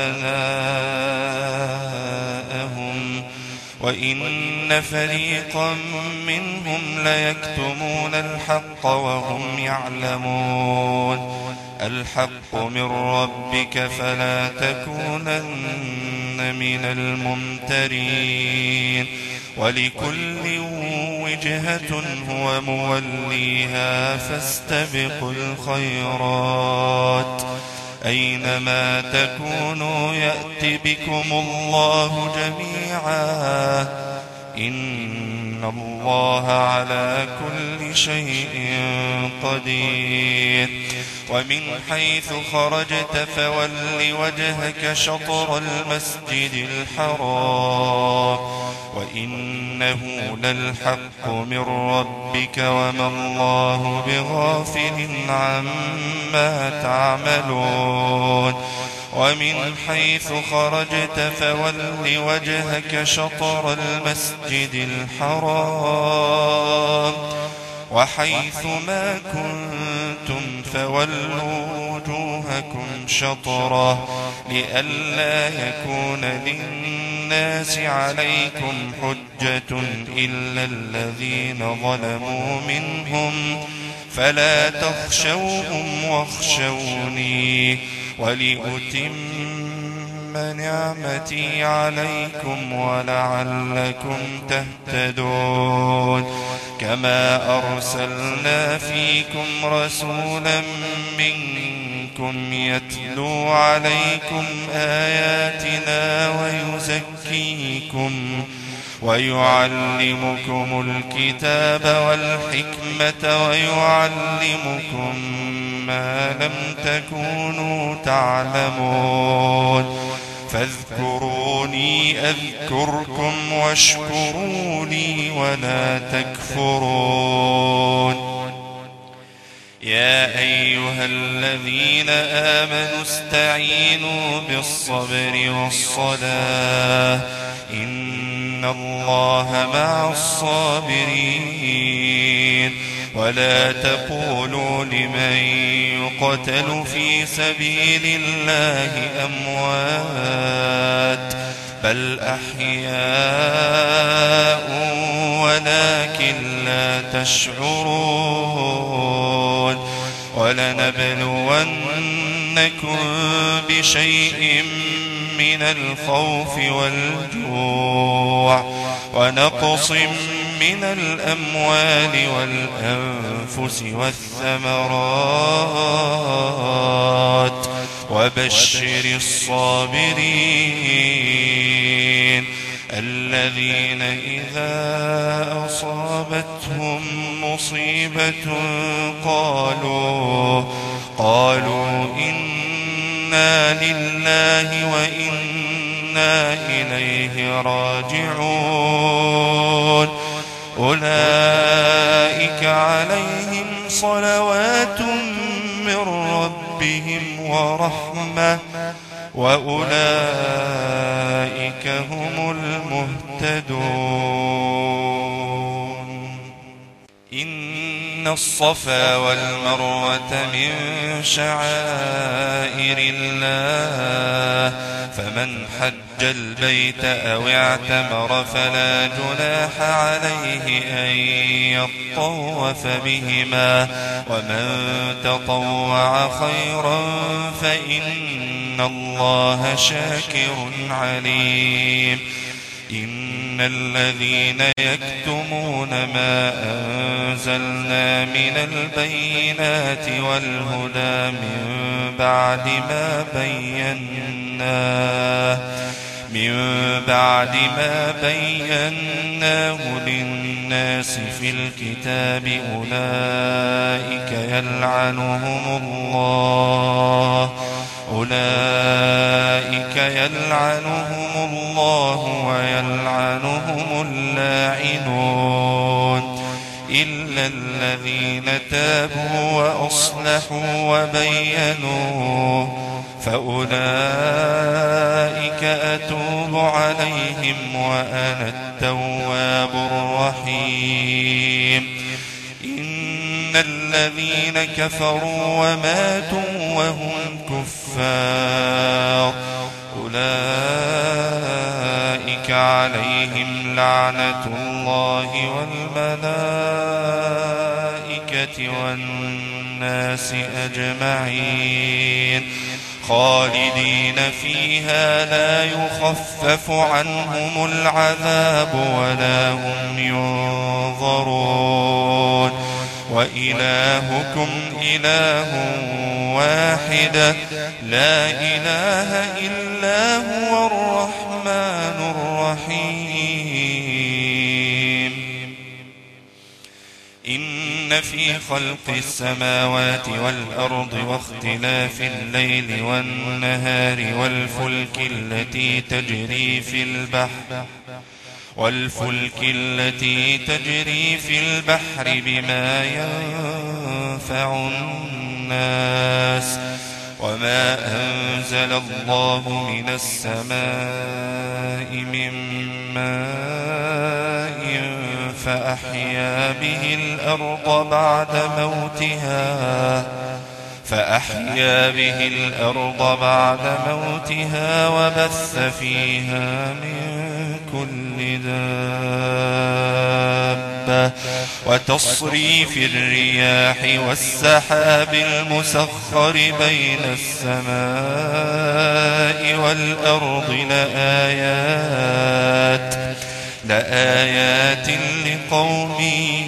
أبناءهم وإن فريقا منهم ليكتمون الحق وهم يعلمون الحق من ربك فلا تكونن من الممترين ولكل وجهة هو موليها فاستبقوا الخيرات أينما تكونوا يأت بكم الله جميعا إن الله على كل شيء قدير ومن حيث خرجت فول وجهك شطر المسجد الحرام وإنه للحق من ربك وما الله بغافل عما تعملون ومن حيث خرجت فول وجهك شطر المسجد الحرام وحيث ما كنتم فولوا وجوهكم شطره لئلا يكون للناس عليكم حجة إلا الذين ظلموا منهم فلا تخشوهم واخشوني ولأتم نعمتي عليكم ولعلكم تهتدون كما أرسلنا فيكم رسولا منكم يتلو عليكم آياتنا ويزكيكم ويعلمكم الكتاب والحكمة ويعلمكم ما لم تكونوا تعلمون فاذكروني أذكركم واشكروا لي ولا تكفرون يا أيها الذين آمنوا استعينوا بالصبر والصلاة إن الله مع الصابرين ولا تقولوا لمن يقتل في سبيل الله أموات بل أحياء ولكن لا تشعرون ولنبلونكم بشيء من الخوف والجوع ونقص من الأموال والأنفس والثمرات وبشر الصابرين الذين إذا أصابتهم مصيبة قالوا قالوا إنا لله وإنا إليه راجعون أولئك عليهم صلوات من ربهم ورحمة وأولئك هم المهتدون إن الصفا والمروة من شعائر الله فمن حج البيت أو اعتمر فلا جناح عليه أن يطوف بهما ومن تطوع خيرا فإن الله شاكر عليم إن الذين يكتمون ما أنزلنا من البينات والهدى من بعد ما بيناه من بعد ما بيناه للناس في الكتاب أولئك يلعنهم الله أولئك يلعنهم الله ويلعنهم اللاعنون إلا الذين تابوا وأصلحوا وبينوا فأولئك أتوب عليهم وأنا التواب الرحيم إن الذين كفروا وماتوا وهم كفار أولئك عليهم لعنة الله والملائكة والناس أجمعين خالدين فيها لا يخفف عنهم العذاب ولا هم ينظرون وإلهكم إله واحد لا إله إلا هو الرحمن الرحيم إن في خلق السماوات والأرض واختلاف الليل والنهار والفلك التي تجري في البحر والفلك التي تجري في البحر بما ينفع الناس وما أنزل الله من السماء من ماء فأحيا به الأرض بعد موتها فأحيا به الأرض بعد موتها وبث فيها من كل دابة وتصريف الرياح والسحاب المسخر بين السماء والأرض لآيات لآيات لقوم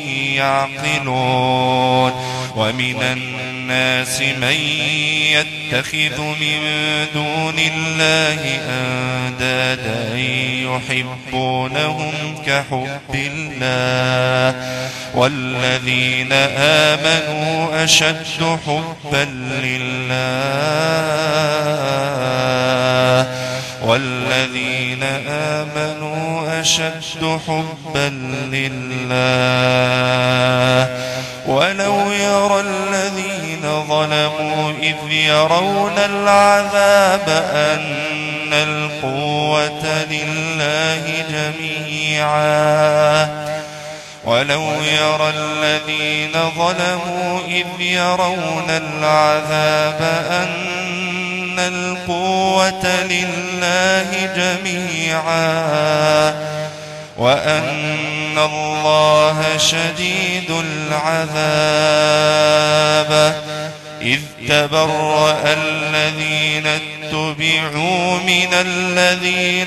يعقلون ومن الناس من يتخذ من دون الله أندادا يحبونهم كحب الله والذين آمنوا أشد حبا لله والذين آمنوا أشد حبا لله ولو يرى الذين ظلموا إذ يرون العذاب أن القوة لله جميعا ولو يرى الذين ظلموا إذ يرون العذاب أن القوة لله جميعا وأن الله شديد العذاب إذ تبرأ الذين اتبعوا من الذين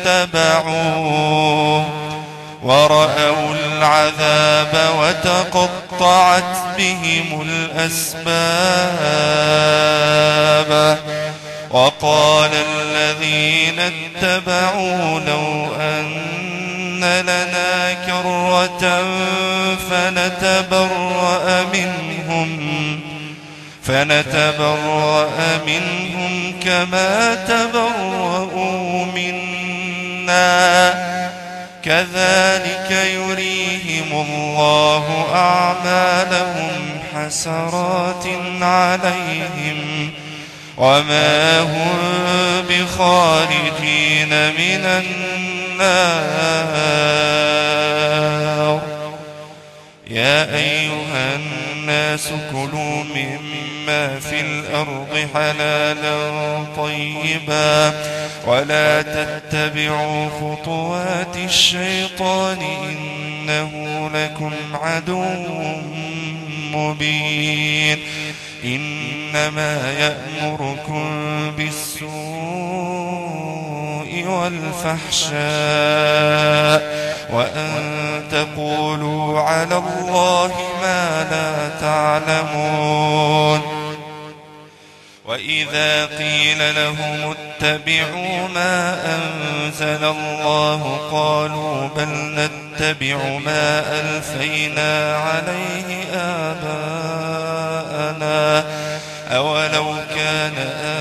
اتبعوا ورأوا العذاب وتقطعت بهم الأسباب وقال الذين اتبعوا لو أن لنا كرة فنتبرأ منهم فنتبرأ منهم كما تبرؤوا منا كذلك يريهم الله أعمالهم حسرات عليهم وما هم بخارجين من النار يا أيها الناس كلوا مما في الأرض حلالا طيبا ولا تتبعوا خطوات الشيطان إنه لكم عدو مبين إنما يأمركم بالسوء والفحشاء وأن تقولوا على الله ما لا تعلمون وإذا قيل لهم اتبعوا ما أنزل الله قالوا بل نتبع ما ألفينا عليه آباءنا أولو كان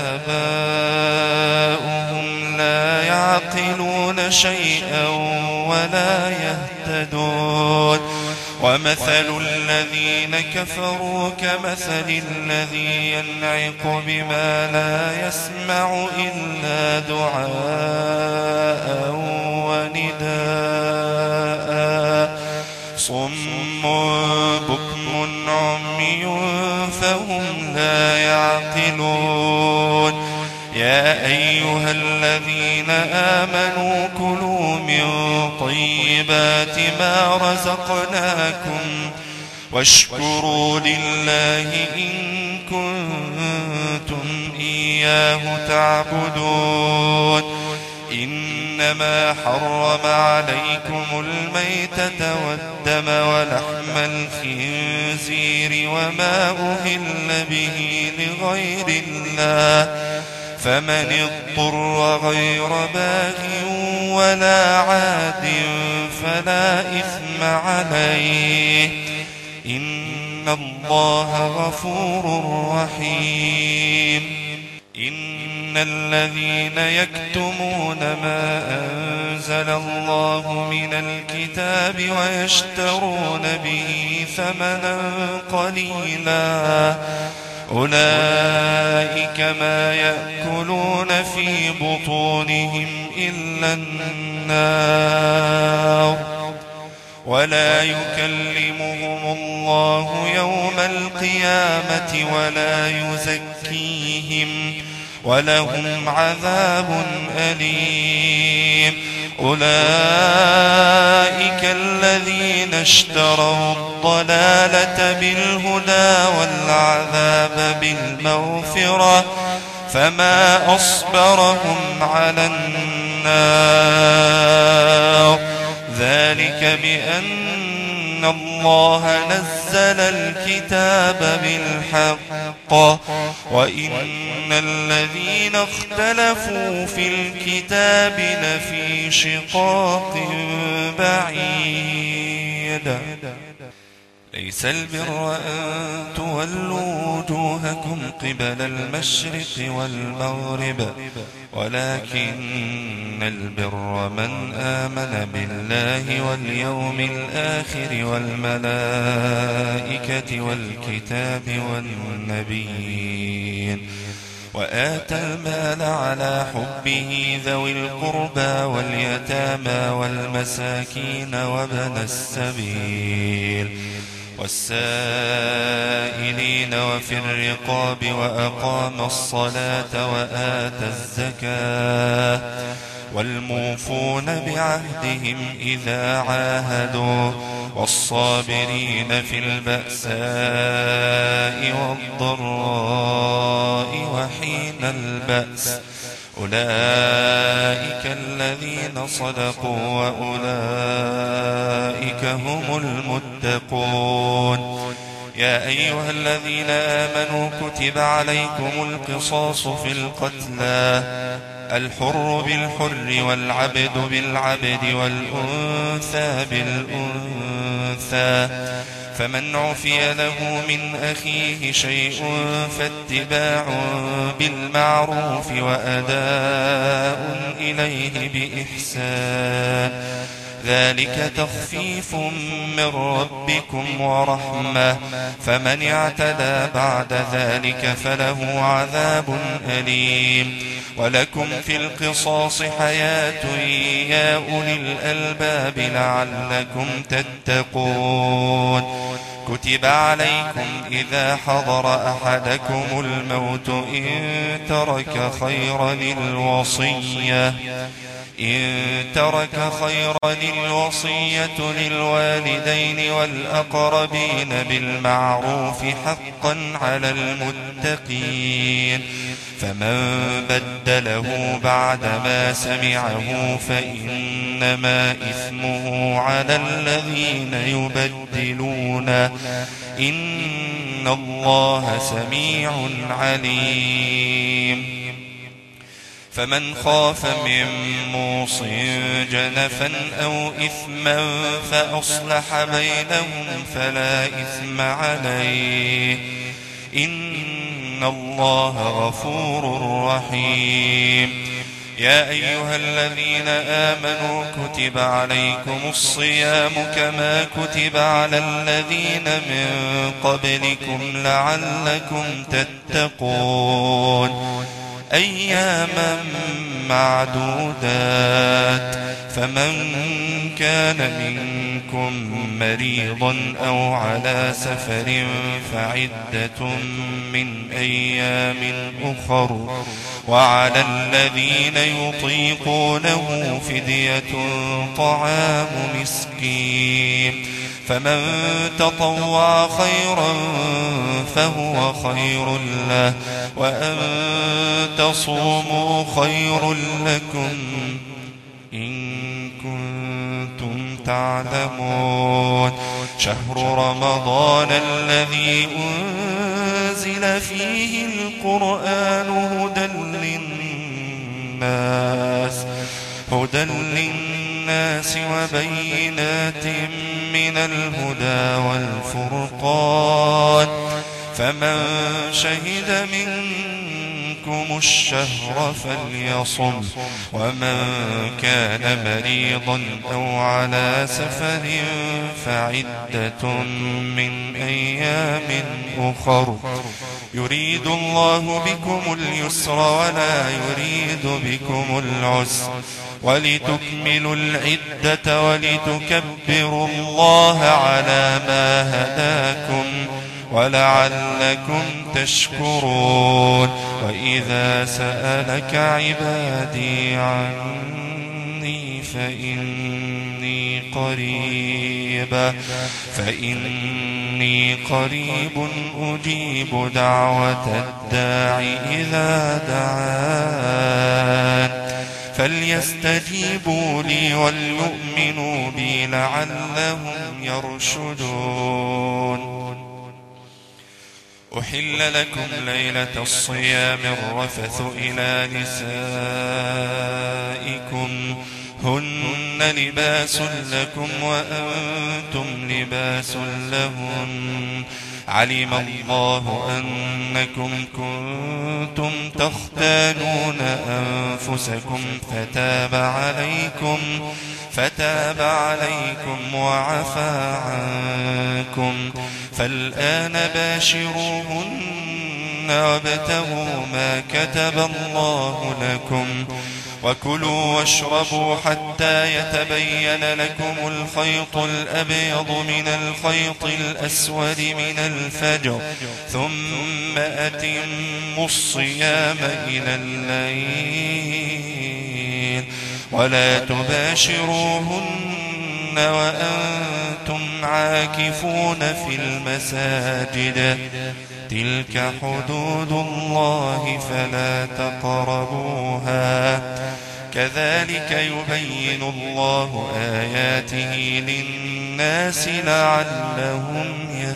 آباؤهم لا يعقلون شيئا ولا يهتدون ومثل الذين كفروا كمثل الذي ينعق بما لا يسمع إلا دعاء ونداء صم بكم عمي أيها الذين آمنوا كلوا من طيبات ما رزقناكم واشكروا لله إن كنتم إياه تعبدون إنما حرم عليكم الميتة والدم ولحم الخنزير وما أهل به لغير الله فمن اضطر غير باغ ولا عاد فلا إثم عليه إن الله غفور رحيم إن الذين يكتمون ما أنزل الله من الكتاب ويشترون به ثمنا قليلا أولئك ما يأكلون في بطونهم إلا النار ولا يكلمهم الله يوم القيامة ولا يزكيهم ولهم عذاب أليم أولئك الذين اشتروا الضلالة بالهدى والعذاب بالمغفرة فما أصبرهم على النار ذلك بأن الله نزل الكتاب بالحق وإن الذين اختلفوا في الكتاب لفي شقاق بعيد ليس البر أن تولوا وجوهكم قبل المشرق والمغرب ولكن البر من آمن بالله واليوم الآخر والملائكة والكتاب والنبيين وآتى المال على حبه ذوي القربى واليتامى والمساكين وابن السبيل والسائلين وفي الرقاب وأقام الصلاة وآتى الزكاة والموفون بعهدهم إذا عاهدوا والصابرين في البأساء والضراء وحين البأس أولئك الذين صدقوا وأولئك هم المتقون يا أيها الذين آمنوا كتب عليكم القصاص في القتلى الحر بالحر والعبد بالعبد والأنثى بالأنثى فمن عفي له من أخيه شيء فاتباع بالمعروف وأداء إليه بإحسان ذلك تخفيف من ربكم ورحمة فمن اعتدى بعد ذلك فله عذاب أليم ولكم في القصاص حياة يا أولي الألباب لعلكم تتقون كتب عليكم إذا حضر أحدكم الموت إن ترك خيرا الوصية إن ترك خيرا الوصية للوالدين والأقربين بالمعروف حقا على المتقين فمن بدله بعدما سمعه فإنما إثمه على الذين يبدلونه إن الله سميع عليم فمن خاف من موص جنفا أو إثما فأصلح بينهم فلا إثم عليه إن الله غفور رحيم يا أيها الذين آمنوا كتب عليكم الصيام كما كتب على الذين من قبلكم لعلكم تتقون أياما معدودات فمن كان منكم منكم مريضا أو على سفر فعدة من أيام أخر وعلى الذين يطيقونه فدية طعام مسكين فمن تطوع خيرا فهو خير له وأن تصوموا خير لكم إن كنتم تعلمون شهر رمضان الذي أنزل فيه القرآن هدى للناس هدى للناس وبينات من الهدى والفرقان فمن شهد منكم الشهر فليصم ومن كان مريضا أو على سفر فعدة من أيام أخر يريد الله بكم اليسر ولا يريد بكم العسر ولتكملوا العدة ولتكبروا الله على ما هداكم ولعلكم تشكرون وإذا سألك عبادي عني فإني قريب فإني قريب أجيب دعوة الداع إذا دعان فليستجيبوا لي وليؤمنوا بي لعلهم يرشدون أحل لكم ليلة الصيام الرفث إلى نسائكم هن لباس لكم وأنتم لباس لهن علم الله أنكم كنتم تختانون أنفسكم فتاب عليكم فتاب عليكم وعفى عنكم فالآن باشروهن وابتغوا ما كتب الله لكم وكلوا واشربوا حتى يتبين لكم الخيط الأبيض من الخيط الأسود من الفجر ثم أتموا الصيام إلى الليل ولا تباشروهن وأنتم عاكفون في المساجد تلك حدود الله فلا تقربوها كذلك يبين الله آياته للناس لعلهم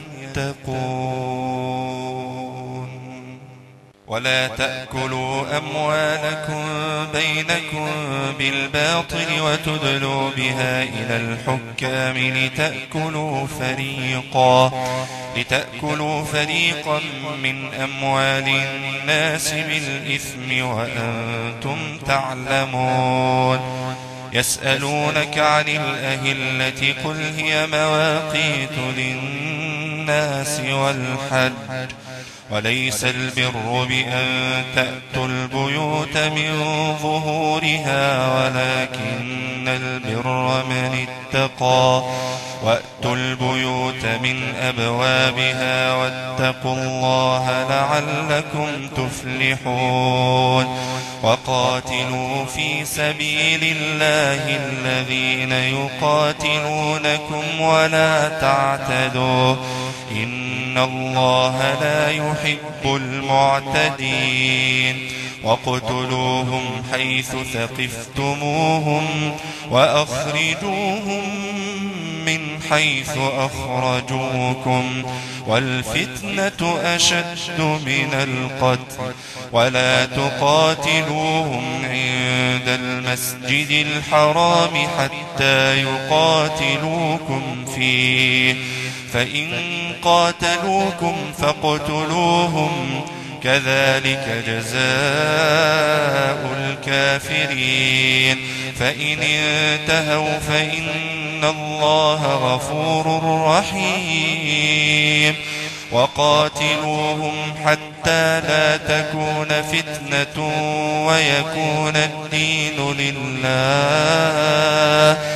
يتقون ولا تأكلوا أموالكم بينكم بالباطل وتدلوا بها إلى الحكام لتأكلوا فريقا لتأكلوا فريقا من أموال الناس بالإثم وأنتم تعلمون يسألونك عن الأهلة قل هي مواقيت للناس والحج وليس البر بأن تأتوا البيوت من ظهورها ولكن البر من اتقى وأتوا البيوت من أبوابها واتقوا الله لعلكم تفلحون وقاتلوا في سبيل الله الذين يقاتلونكم ولا تعتدوا إن الله لا يحب المعتدين وقتلوهم حيث ثقفتموهم وأخرجوهم من حيث أخرجوكم والفتنة أشد من القتل ولا تقاتلوهم عند المسجد الحرام حتى يقاتلوكم فيه فإن قاتلوكم فاقتلوهم كذلك جزاء الكافرين فإن انتهوا فإن الله غفور رحيم وقاتلوهم حتى لا تكون فتنة ويكون الدين لله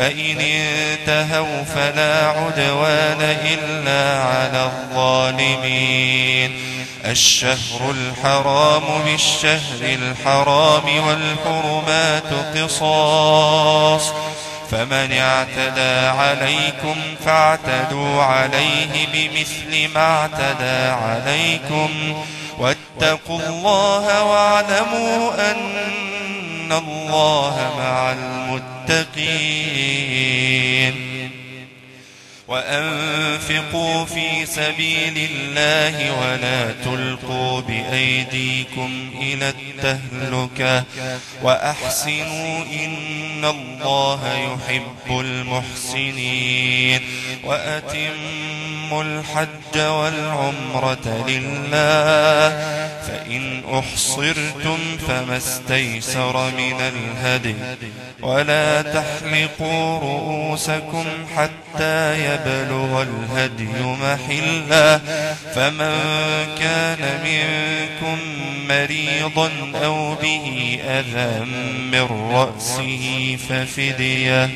فإن انتهوا فلا عدوان إلا على الظالمين. الشهر الحرام بالشهر الحرام والحرمات قصاص، فمن اعتدى عليكم فاعتدوا عليه بمثل ما اعتدى عليكم، واتقوا الله واعلموا أن الله مع المتقين. وأنفقوا في سبيل الله ولا تلقوا بأيديكم إلى التهلكة وأحسنوا إن الله يحب المحسنين. وأتموا الحج والعمرة لله، فإن أحصرتم فما استيسر من الهدي، ولا تحلقوا رؤوسكم حتى يبلغ الهدي محله، فمن كان منكم مريضا أو به أذى من رأسه ففدية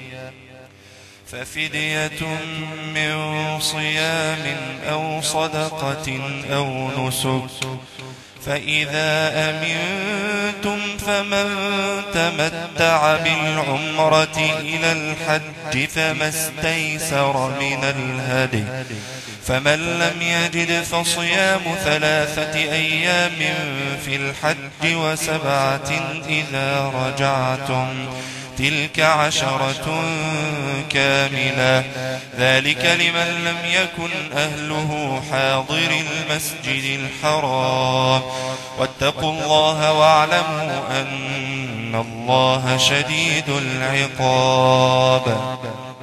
ففدية من صيام أو صدقة أو نسك، فإذا أمنتم فمن تمتع بالعمرة إلى الحج فما استيسر من الهدي، فمن لم يجد فصيام ثلاثة أيام في الحج وسبعة إذا رجعتم، تلك عشرة كاملة، ذلك لمن لم يكن أهله حاضر المسجد الحرام. واتقوا الله واعلموا أن الله شديد العقاب.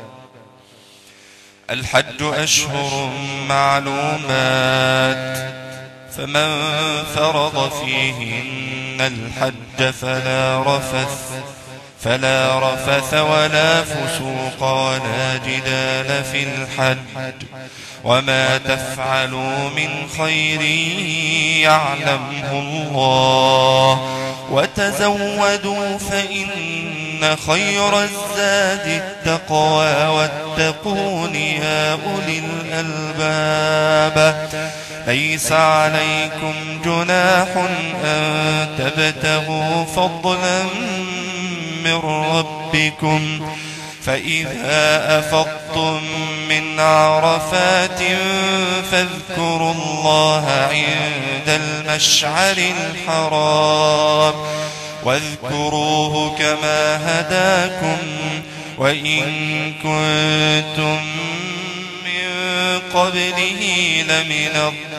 الحج أشهر معلومات، فمن فرض فيهن الحج فلا رفث فلا رفث ولا فسوق ولا جدال في الحج، وما تفعلوا من خير يعلمه الله، وتزودوا فإن خير الزاد التقوى واتقون يا أولي الألباب. ليس عليكم جناح أن تبتغوا فضلا من ربكم، فإذا أفضتم من عرفات فاذكروا الله عند المشعر الحرام، واذكروه كما هداكم وإن كنتم من قبله لمن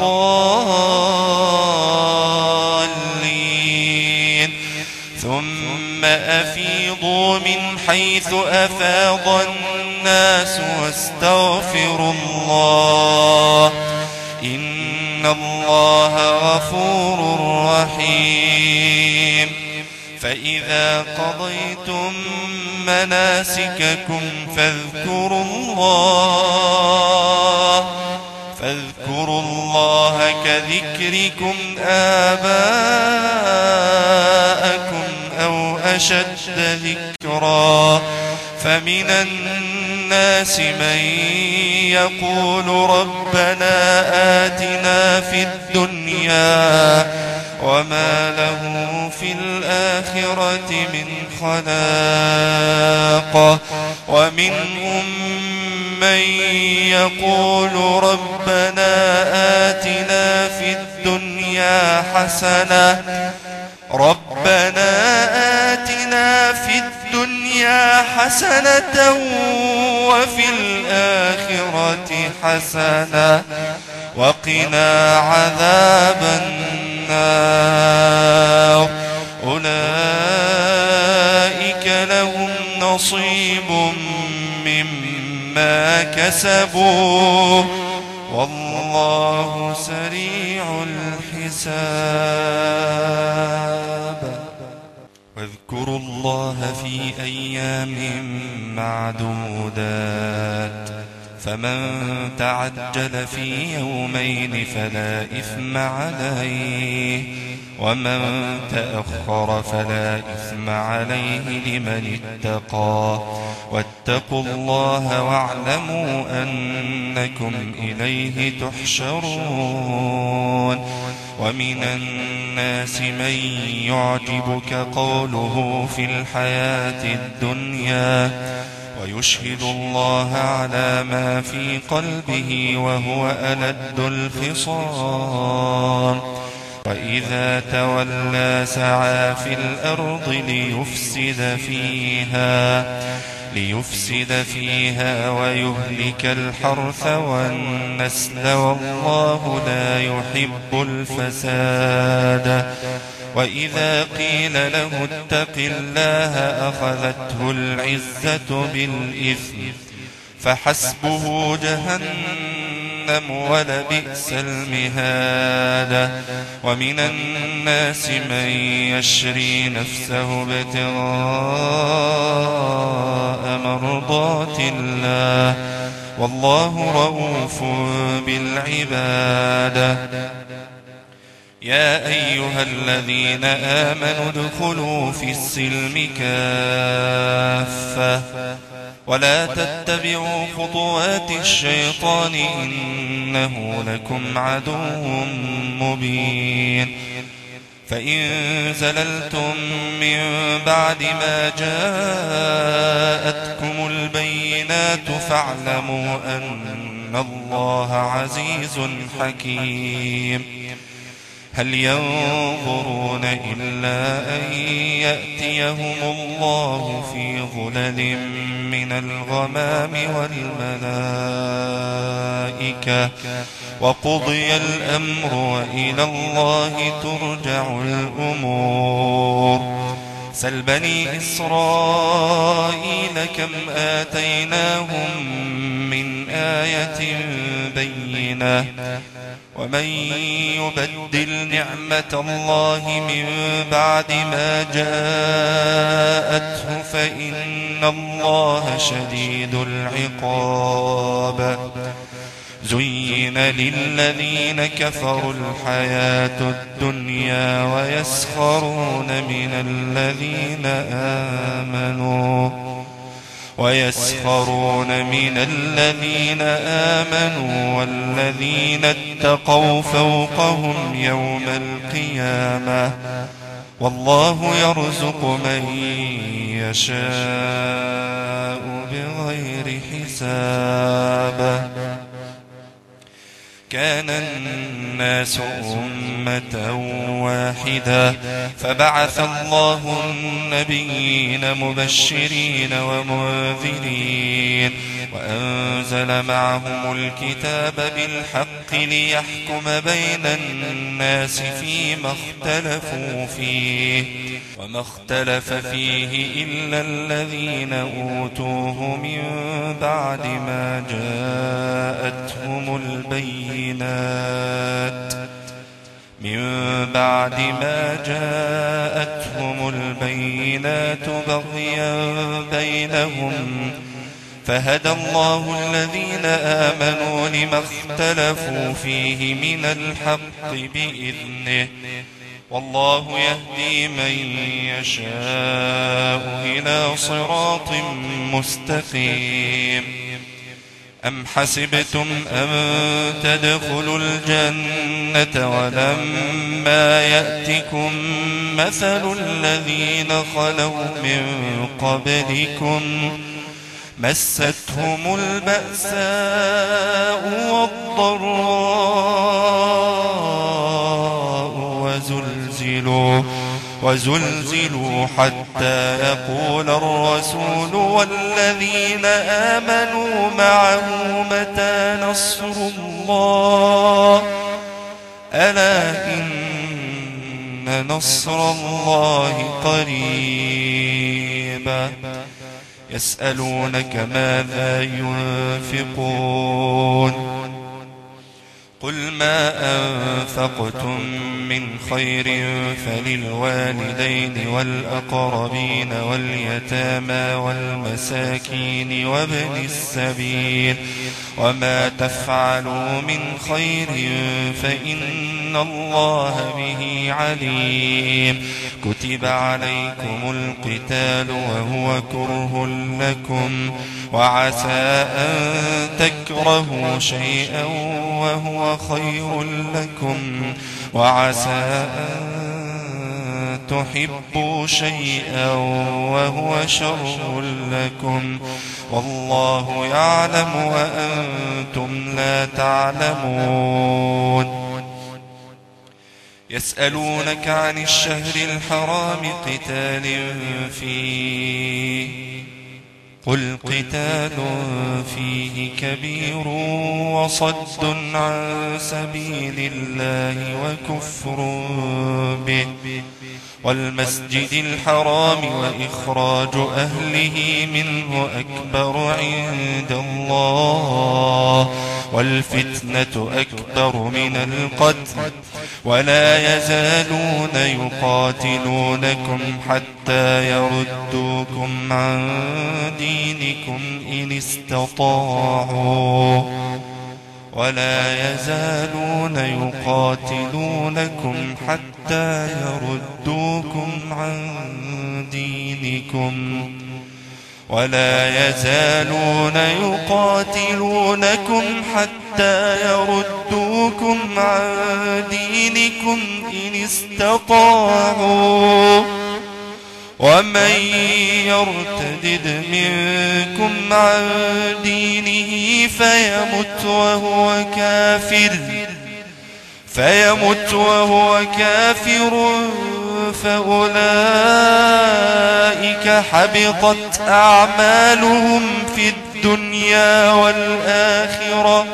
الضالين. ثم أفيضوا من حيث أفاض الناس واستغفروا الله، إن الله غفور رحيم. فإذا قضيتم مناسككم فاذكروا الله فاذكروا الله كذكركم آباءكم أو أشد ذكرا. فمن الناس من يقول ربنا آتنا في الدنيا وما له في الآخرة من خلاق، ومنهم من يقول ربنا آتنا في الدنيا حسنة ربنا آتنا في الدنيا حسنة وفي الآخرة حسنة وقنا عذاب النار. أولئك لهم نصيب مما كسبوا والله سريع الحساب. واذكروا الله في أيام معدودات، فمن تعجل في يومين فلا إثم عليه، ومن تأخر فلا إثم عليه لمن اتقى واتقوا الله واعلموا أنكم إليه تحشرون ومن الناس من يعجبك قوله في الحياة الدنيا ويشهد الله على ما في قلبه وهو ألد الخصام وإذا تولى سعى في الأرض ليفسد فيها ليفسد فيها ويهلك الحرث والنسل والله لا يحب الفساد وإذا قيل له اتق الله أخذته العزة بالإثم فحسبه جهنم ولبئس المهاد ومن الناس من يشري نفسه ابتغاء مرضات الله والله رؤوف بالعباد يا أيها الذين آمنوا ادخلوا في السلم كافة ولا تتبعوا خطوات الشيطان إنه لكم عدو مبين فإن زللتم من بعد ما جاءتكم البينات فاعلموا أن الله عزيز حكيم هل ينظرون إلا أن يأتيهم الله في ظلل من الغمام والملائكة وقضي الأمر وإلى الله ترجع الأمور سل بني إسرائيل كم آتيناهم من آية بينة ومن يبدل نعمة الله من بعد ما جاءته فإن الله شديد العقاب زين للذين كفروا الحياة الدنيا ويسخرون من الذين آمنوا ويسخرون من الذين آمنوا والذين اتقوا فوقهم يوم القيامة والله يرزق من يشاء بغير حساب كان الناس أمة واحدة فبعث الله النبيين مبشرين ومنذرين وأنزل معهم الكتاب بالحق ليحكم بين الناس فيما اختلفوا فيه وما اختلف فيه إلا الذين أوتوه من بعد ما جاءتهم البينات من بعد ما جاءتهم البينات بغيا بينهم فهدى الله الذين آمنوا لما اختلفوا فيه من الحق بإذنه والله يهدي من يشاء إلى صراط مستقيم أم حسبتم أن تدخلوا الجنة ولما يأتكم مثل الذين خلوا من قبلكم مستهم البأساء والضراء وزلزلوا وزلزلوا حتى يقول الرسول والذين آمنوا معه متى نصر الله ألا إن نصر الله قريب يسألونك ماذا ينفقون قل ما أنفقتم من خير فللوالدين والأقربين واليتامى والمساكين وابن السبيل وما تفعلوا من خير فإن إن الله به عليم. كتب عليكم القتال وهو كره لكم وعسى أن تكرهوا شيئا وهو خير لكم وعسى أن تحبوا شيئا وهو شر لكم والله يعلم وأنتم لا تعلمون. يسألونك عن الشهر الحرام قتال فيه قل قتال فيه كبير وصد عن سبيل الله وكفر به والمسجد الحرام وإخراج أهله منه أكبر عند الله والفتنة أكبر من القتل ولا يزالون يقاتلونكم حتى يردوكم عن دينكم إن استطاعوا ولا يزالون يقاتلونكم حتى يردوكم عن دينكم ولا يزالون يقاتلونكم حتى يردوكم عن دينكم إن استطاعوا ومن يرتدد منكم عن دينه فيمت وهو كافر فيمت وهو كافر فأولئك حبطت أعمالهم في الدنيا والآخرة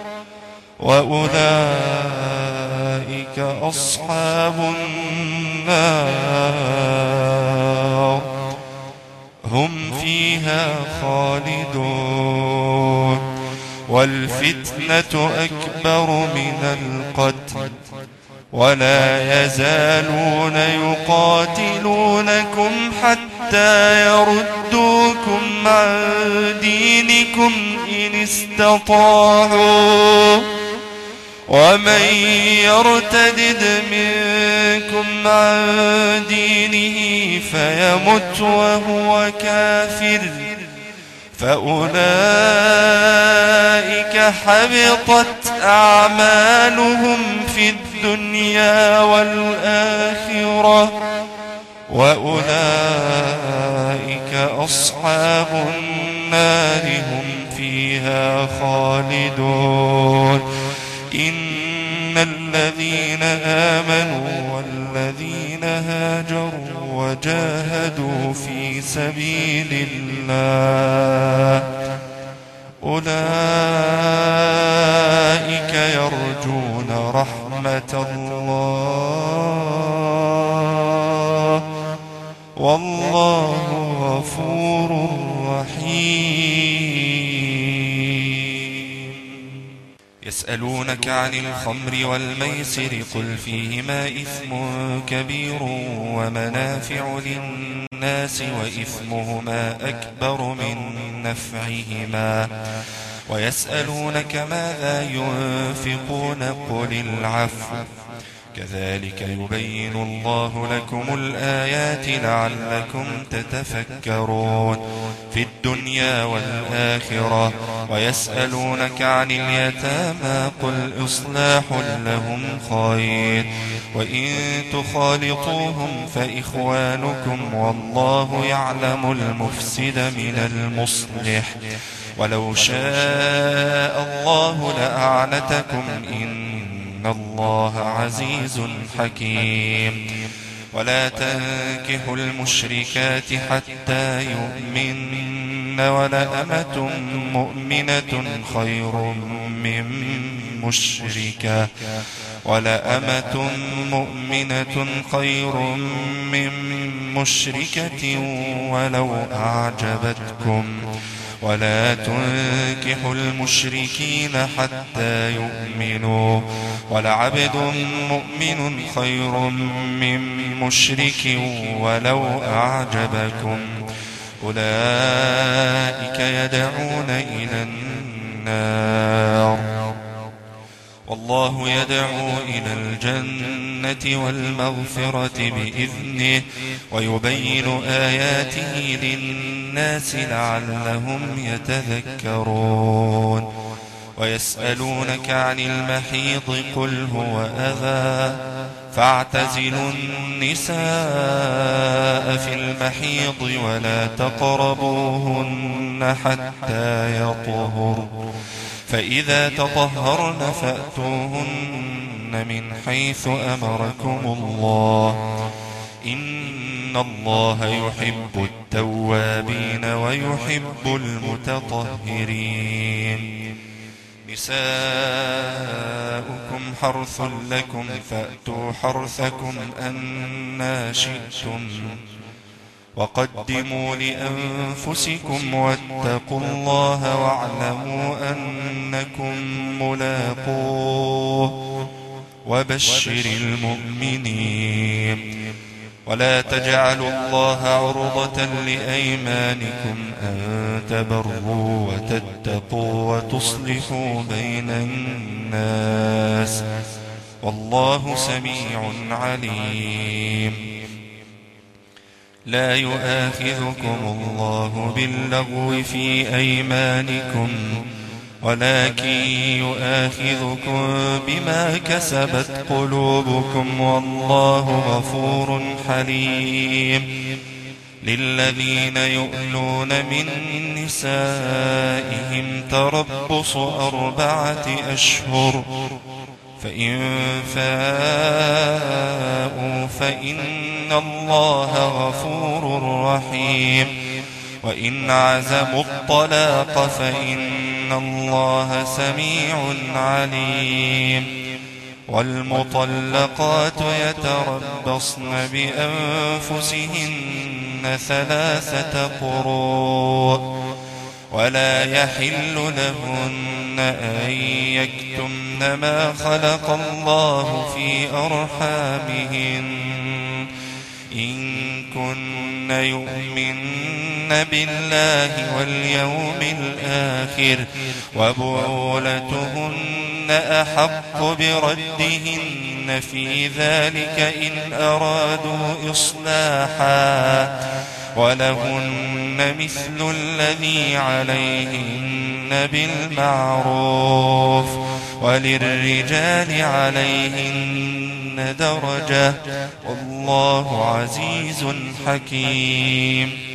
وأولئك أصحاب النار هم فيها خالدون. والفتنة أكبر من القتل ولا يزالون يقاتلونكم حتى يردوكم عن دينكم إن استطاعوا ومن يرتدد منكم عن دينه فيمت وهو كافر فأولئك حبطت أعمالهم في الدنيا والآخرة وأولئك أصحاب النار هم فيها خالدون. إن الذين آمنوا والذين هاجروا وجاهدوا في سبيل الله أولئك يرجون رحمة الله والله غفور رحيم. يسألونك عن الخمر والميسر قل فيهما إثم كبير ومنافع للناس وإثمهما أكبر من نفعهما ويسألونك ماذا ينفقون قل العفو كذلك يبين الله لكم الآيات لعلكم تتفكرون في الدنيا والآخرة. ويسألونك عن اليتامى قل إصلاح لهم خير وإن تخالطوهم فإخوانكم والله يعلم المفسد من المصلح ولو شاء الله لأعنتكم إن الله عزيز حكيم. ولا تنكحوا المشركات حتى يؤمن ولأمة مؤمنة خير من مشركة ولأمة مؤمنة خير من مشركة ولو أعجبتكم. ولا تنكحوا المشركين حتى يؤمنوا ولعبد مؤمن خير من مشرك ولو أعجبكم أولئك يدعون إلى النار والله والله يدعو إلى الجنة والمغفرة بإذنه ويبين آياته للناس لعلهم يتذكرون ويسألونك عن المحيض قل هو أذى فاعتزلوا النساء في المحيض ولا تقربوهن حتى يطهر فإذا تطهرن فأتوهن من حيث أمركم الله إن الله يحب التوابين ويحب المتطهرين نساؤكم حرث لكم فأتوا حرثكم أنى شئتم وقدموا لأنفسكم واتقوا الله واعلموا أنكم ملاقوه وبشر المؤمنين ولا تجعلوا الله عرضة لأيمانكم أن تبروا وتتقوا وتصلحوا بين الناس والله سميع عليم لا يؤاخذكم الله باللغو في أيمانكم ولكن يؤاخذكم بما كسبت قلوبكم والله غفور حليم للذين يؤلون من نسائهم تربص أربعة أشهر فإن فاءوا فإن الله غفور رحيم وإن عزموا الطلاق فإن الله سميع عليم والمطلقات يتربصن بأنفسهن ثلاثة قروء ولا يحل لهن أن يكتمن ما خلق الله في أرحامهن إن كن يؤمن بالله واليوم الآخر وبعولتهن أحق بردهن في ذلك إن أرادوا إصلاحا ولهن مثل الذي عليهن بالمعروف وللرجال عليهن درجة والله عزيز حكيم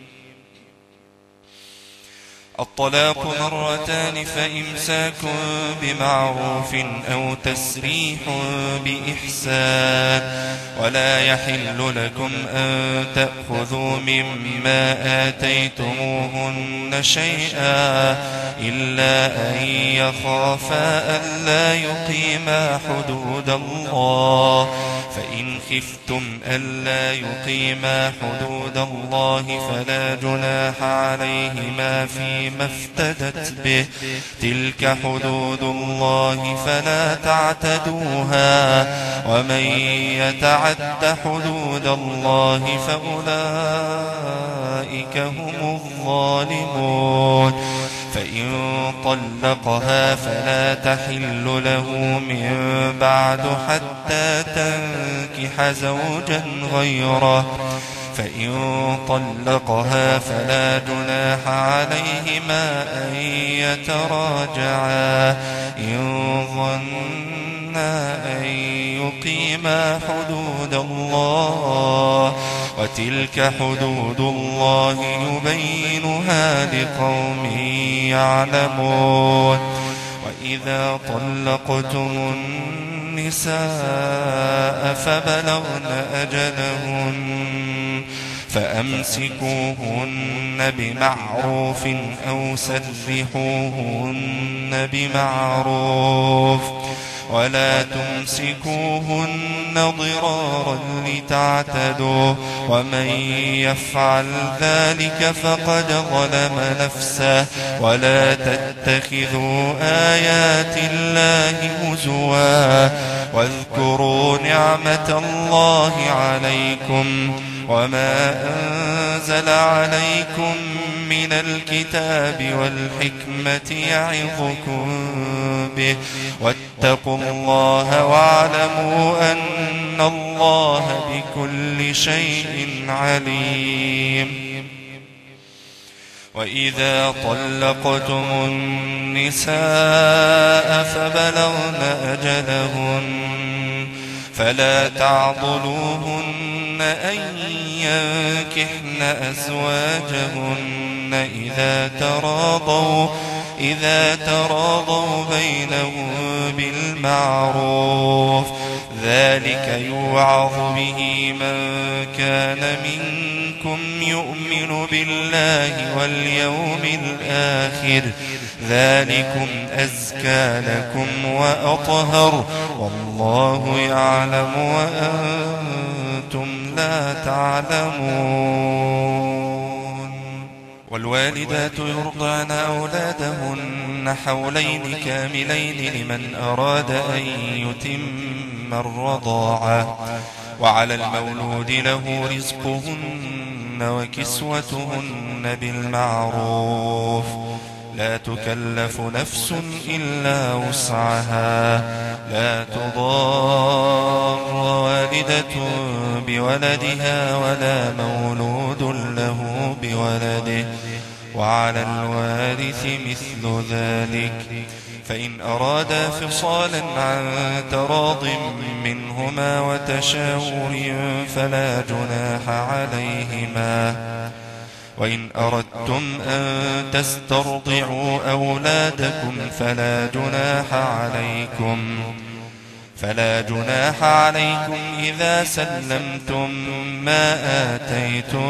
الطلاق مرتان فإمساك بمعروف أو تسريح بإحسان ولا يحل لكم أن تأخذوا مما آتيتموهن شيئا إلا أن يخافا ألا يقيما حدود الله فإن خفتم ألا يقيما حدود الله فلا جناح عليهما فيما افتدت به تلك حدود الله فلا تعتدوها ومن يتعد حدود الله فأولئك هم الظالمون فإن طلقها فلا تحل له من بعد حتى تنكح زوجا غيره فإن طلقها فلا جناح عليهما أن يتراجعا إن ظنا أن يقيما حدود الله وتلك حدود الله يبينها لقوم يعلمون وإذا طلقتم النساء فبلغن أجلهن فأمسكوهن بمعروف أو سرحوهن بمعروف ولا تمسكوهن ضرارا لتعتدوا ومن يفعل ذلك فقد ظلم نفسه ولا تتخذوا آيات الله هزوا واذكروا نعمة الله عليكم وما أنزل عليكم من الكتاب والحكمة يعظكم به واتقوا الله واعلموا أن الله بكل شيء عليم. وإذا طلقتم النساء فبلغن أجلهن فلا تعضلوهن أن ينكحن أزواجهن إذا تراضوا إذا تراضوا بينهم بالمعروف ذلك يوعظ به من كان منكم يؤمن بالله واليوم الآخر ذلكم أزكى لكم وأطهر والله يعلم وأنتم لا تعلمون. والوالدات يرضعن أولادهن حولين كاملين لمن أراد أن يتم الرضاعة وعلى المولود له رزقهن وكسوتهن بالمعروف لا تكلف نفس إلا وسعها لا تضار والدة بولدها ولا مولود له بولده وعلى الوارث مثل ذلك فإن أرادا فصالا عن تراض منهما وتشاور فلا جناح عليهما. وإن أردتم أن تسترضعوا أولادكم فلا جناح عليكم فلا جناح عليكم إذا سلمتم ما آتيتم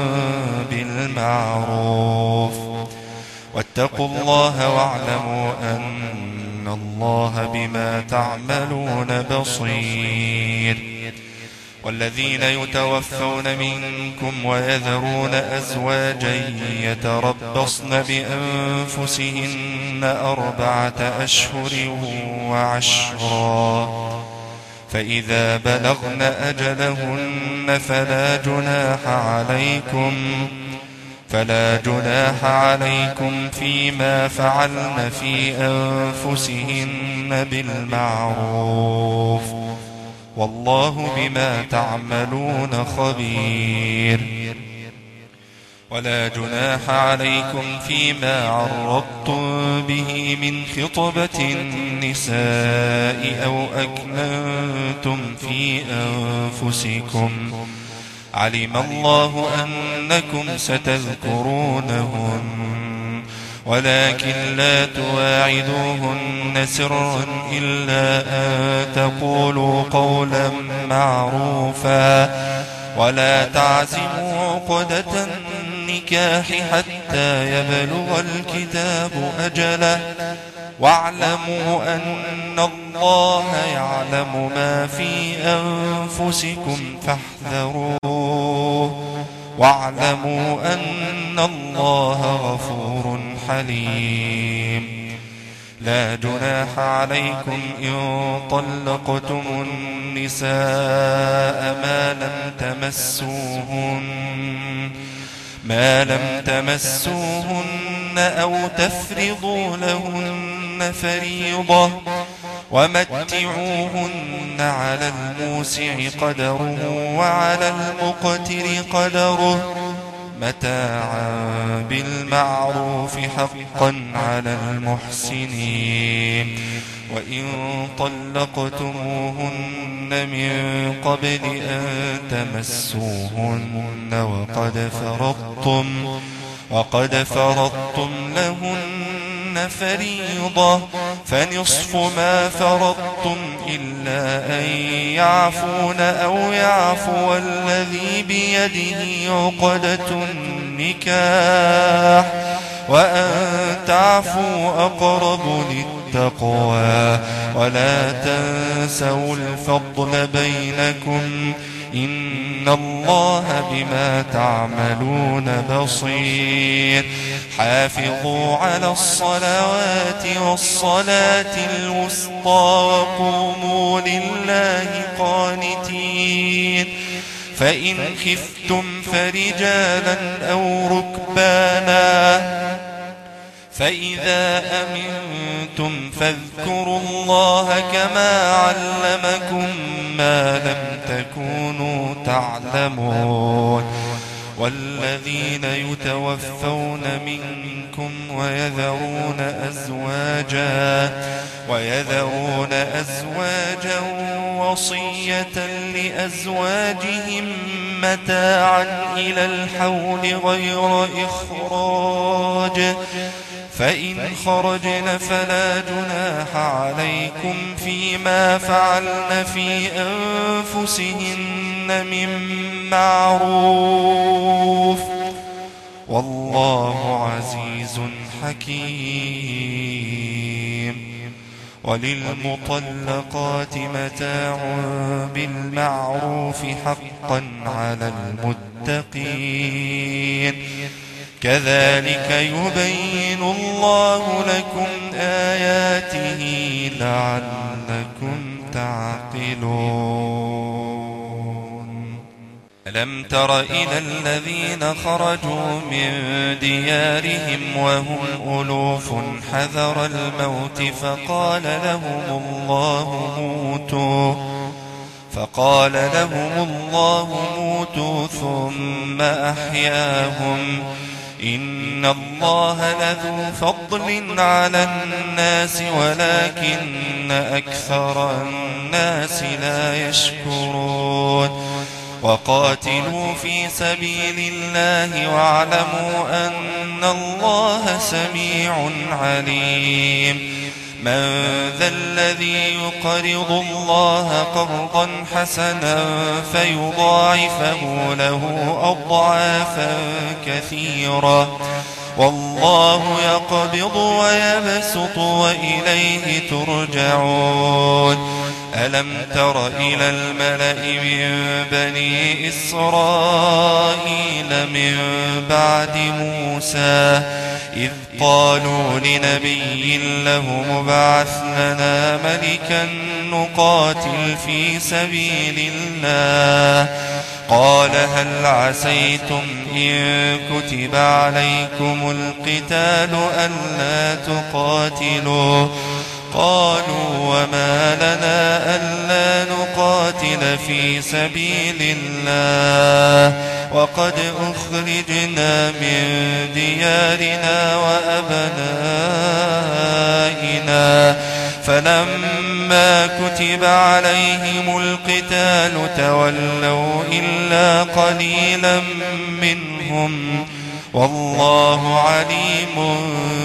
بالمعروف واتقوا الله واعلموا أن الله بما تعملون بصير. والذين يتوفون منكم ويذرون أزواجا يتربصن بأنفسهن أربعة أشهر وعشرا فإذا بلغن أجلهن فلا جناح عليكم فلا جناح عليكم فيما فعلن في أنفسهن بالمعروف والله بما تعملون خبير. ولا جناح عليكم فيما عرضتم به من خطبة النساء أو أكننتم في أنفسكم علم الله أنكم ستذكرونهن ولكن لا تواعدوهن سرا إلا أن تقولوا قولا معروفا ولا تعزموا عقدة النكاح حتى يبلغ الكتاب أجله واعلموا أن الله يعلم ما في أنفسكم فاحذروه واعلموا أن الله غفور حليم. لا جناح عليكم إن طلقتم النساء ما لم تمسوهن ما لم تمسوهن أو تفرضوا لهن فريضة ومتعوهن على الموسع قدره وعلى المقتر قدره متاعا بالمعروف حقا على المحسنين. وإن طلقتموهن من قبل أن تمسوهن وقد فرضتم وقد فرضتم لهن فريضة فنصف ما فرضتم إلا أن يعفون أو يعفو الذي بيده عقدة النكاح وأن تعفوا أقرب للتقوى ولا تنسوا الفضل بينكم إن الله بما تعملون بصير. حافظوا على الصلوات والصلاة الوسطى وقوموا لله قانتين. فإن خفتم فرجالا أو ركبانا فإذا أمنتم فاذكروا الله كما علمكم ما لم تكونوا تعلمون والذين يتوفون منكم ويذرون أزواجا ويذرون أزواجا وصية لأزواجهم متاعا إلى الحول غير إخراج فإن خرجن فلا جناح عليكم فيما فعلن في أنفسهن من معروف والله عزيز حكيم وللمطلقات متاع بالمعروف حقا على المتقين كذلك يبين الله لكم آياته لعلكم تعقلون ألم تر إلى الذين خرجوا من ديارهم وهم ألوف حذر الموت فقال لهم الله موتوا فقال لهم الله موتوا ثم أحياهم إن الله لذو فضل على الناس ولكن أكثر الناس لا يشكرون وقاتلوا في سبيل الله واعلموا أن الله سميع عليم من ذا الذي يقرض الله قرضا حسنا فيضاعفه له أضعافا كثيرا والله يقبض ويبسط وإليه ترجعون ألم تر إلى الملأ من بني إسرائيل من بعد موسى إذ قالوا لنبي له مبعث لنا ملكا نقاتل في سبيل الله قال هل عسيتم إن كتب عليكم القتال ألا تقاتلوا قالوا وما لنا ألا نقاتل في سبيل الله وقد أخرجنا من ديارنا وأبنائنا فلما كتب عليهم القتال تولوا إلا قليلا منهم والله عليم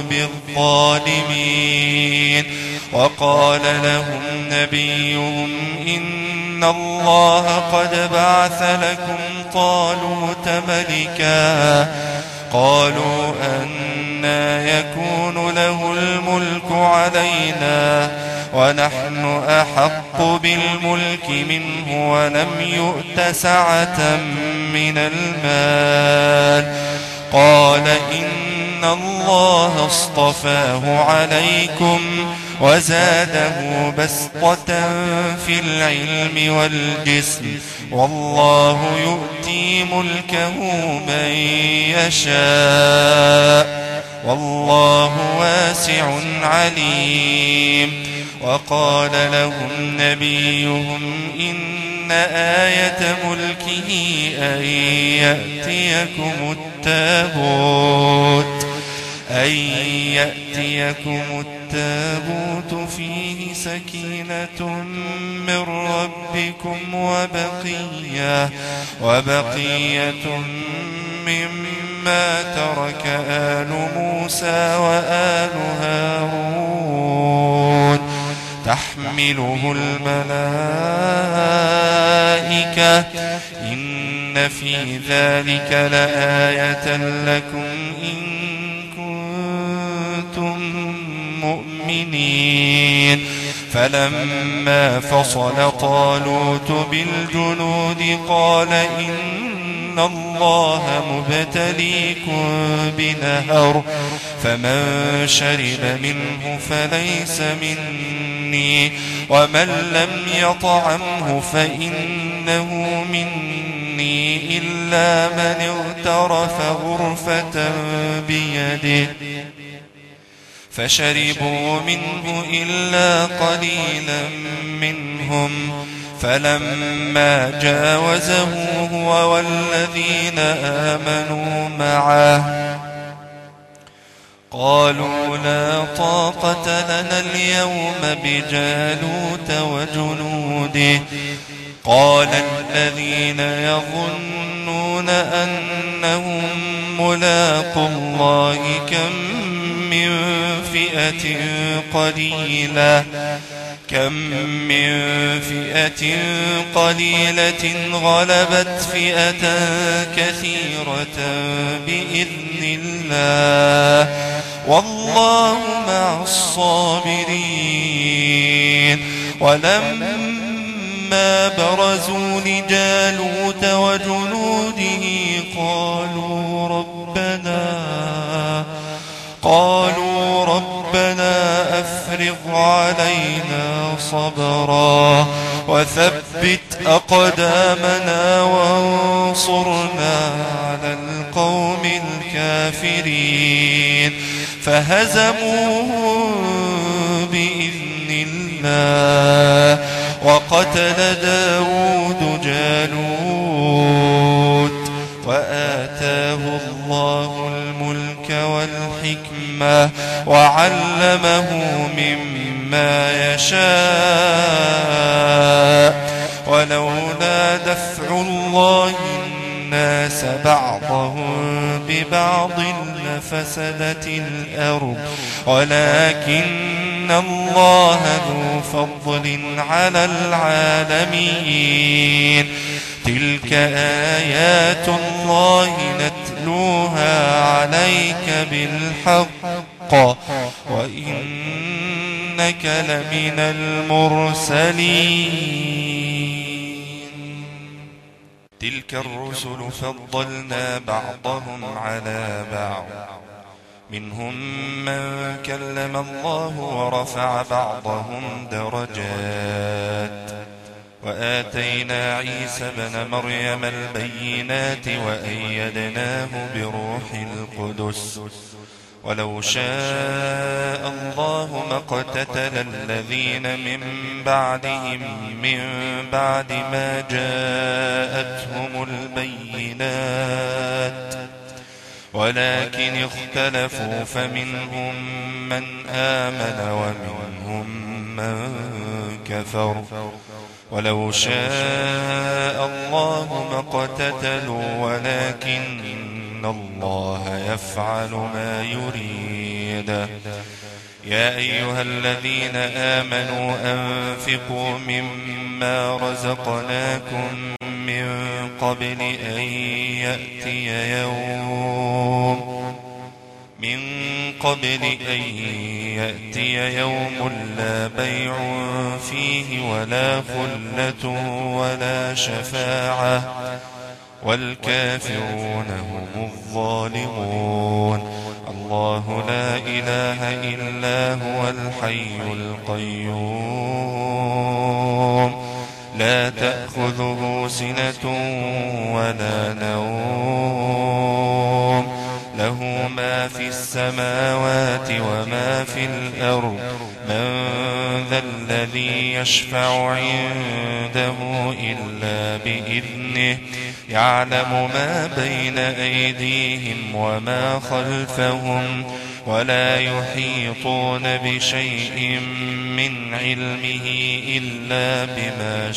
بالظالمين وقال لهم نبيهم إن الله قد بعث لكم طالوت ملكا قالوا أنى يكون له الملك علينا ونحن أحق بالملك منه ولم يؤت سعة من المال قال إن الله اصطفاه عليكم وزاده بسطة في العلم والجسم والله يؤتي ملكه من يشاء والله واسع عليم وقال لهم نبيهم إن آية ملكه أن يأتيكم التابوت أن يأتيكم التابوت فيه سكينة من ربكم وبقية وبقية مما ترك آل موسى وآل هارون تحمله الملائكة إن في ذلك لآية لكم إن مؤمنين فلما فصل طالوت بالجنود قال إن الله مبتليكم بنهر فمن شرب منه فليس مني ومن لم يطعمه فإنه مني إلا من اغترف غرفة بيده فشربوا منه إلا قليلا منهم، فلما جاوزه هو والذين آمنوا معه قالوا لا طاقة لنا اليوم بجالوت وجنوده. قال الذين يظنون أنهم ملاقو الله كم من فئة قليلة كم من فئة قليلة غلبت فئة كثيرة بإذن الله والله مع الصابرين. ولما برزوا لجالوت وجنوده قالوا ربنا قالوا ربنا أفرغ علينا صبرا وثبت أقدامنا وانصرنا على القوم الكافرين. فهزموهم بإذن الله وقتل داود جالوت وآتاه الله الملك والحكمة وعلمه مما يشاء. ولولا دفع الله الناس بعضهم ببعض لفسدت الأرض ولكن الله ذو فضل على العالمين. تلك آيات الله نتلوها عليك بالحق وإنك لمن المرسلين. تلك الرسل فضلنا بعضهم على بعض منهم من كلم الله ورفع بعضهم درجات وآتينا عيسى ابن مريم البينات وأيدناه بروح القدس. ولو شاء الله ما اقتتل الذين من بعدهم من بعد ما جاءتهم البينات ولكن اختلفوا فمنهم من آمن ومنهم من كفر. ولو شاء الله ما اقتتلوا ولكن الله يفعل ما يريد. يا أيها الذين آمنوا أنفقوا مما رزقناكم من قبل أن يأتي يوم من قبل أن يأتي يوم لا بيع فيه ولا خلة ولا شفاعة والكافرون هم الظالمون. الله لا إله إلا هو الحي القيوم لا تأخذه سنة ولا نوم له ما في السماوات وما في الأرض. من ذا الذي يشفع عنده إلا بإذنه يعلم ما بين أيديهم وما خلفهم ولا يحيطون بشيء من علمه إلا بما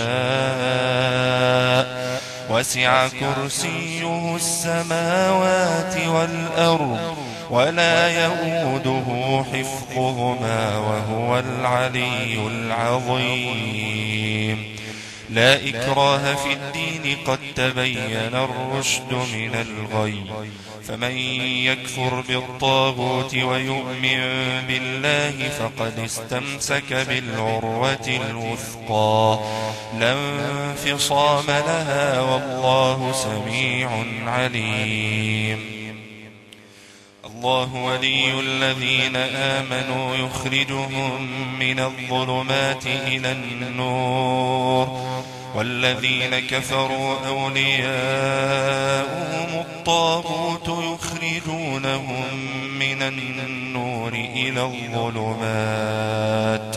شاء. وسع كرسيه السماوات والأرض ولا يؤوده حفظهما وهو العلي العظيم. لا إكراه في الدين قد تبين الرشد من الغي. فمن يكفر بالطاغوت ويؤمن بالله فقد استمسك بالعروة الوثقى لا انفصام لها والله سميع عليم. الله ولي الذين آمنوا يخرجهم من الظلمات إلى النور والذين كفروا أولياؤهم الطاغوت يخرجونهم من النور إلى الظلمات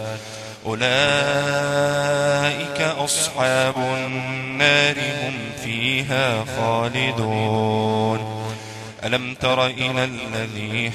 أولئك أصحاب النار هم فيها خالدون ألم تر إلى الذي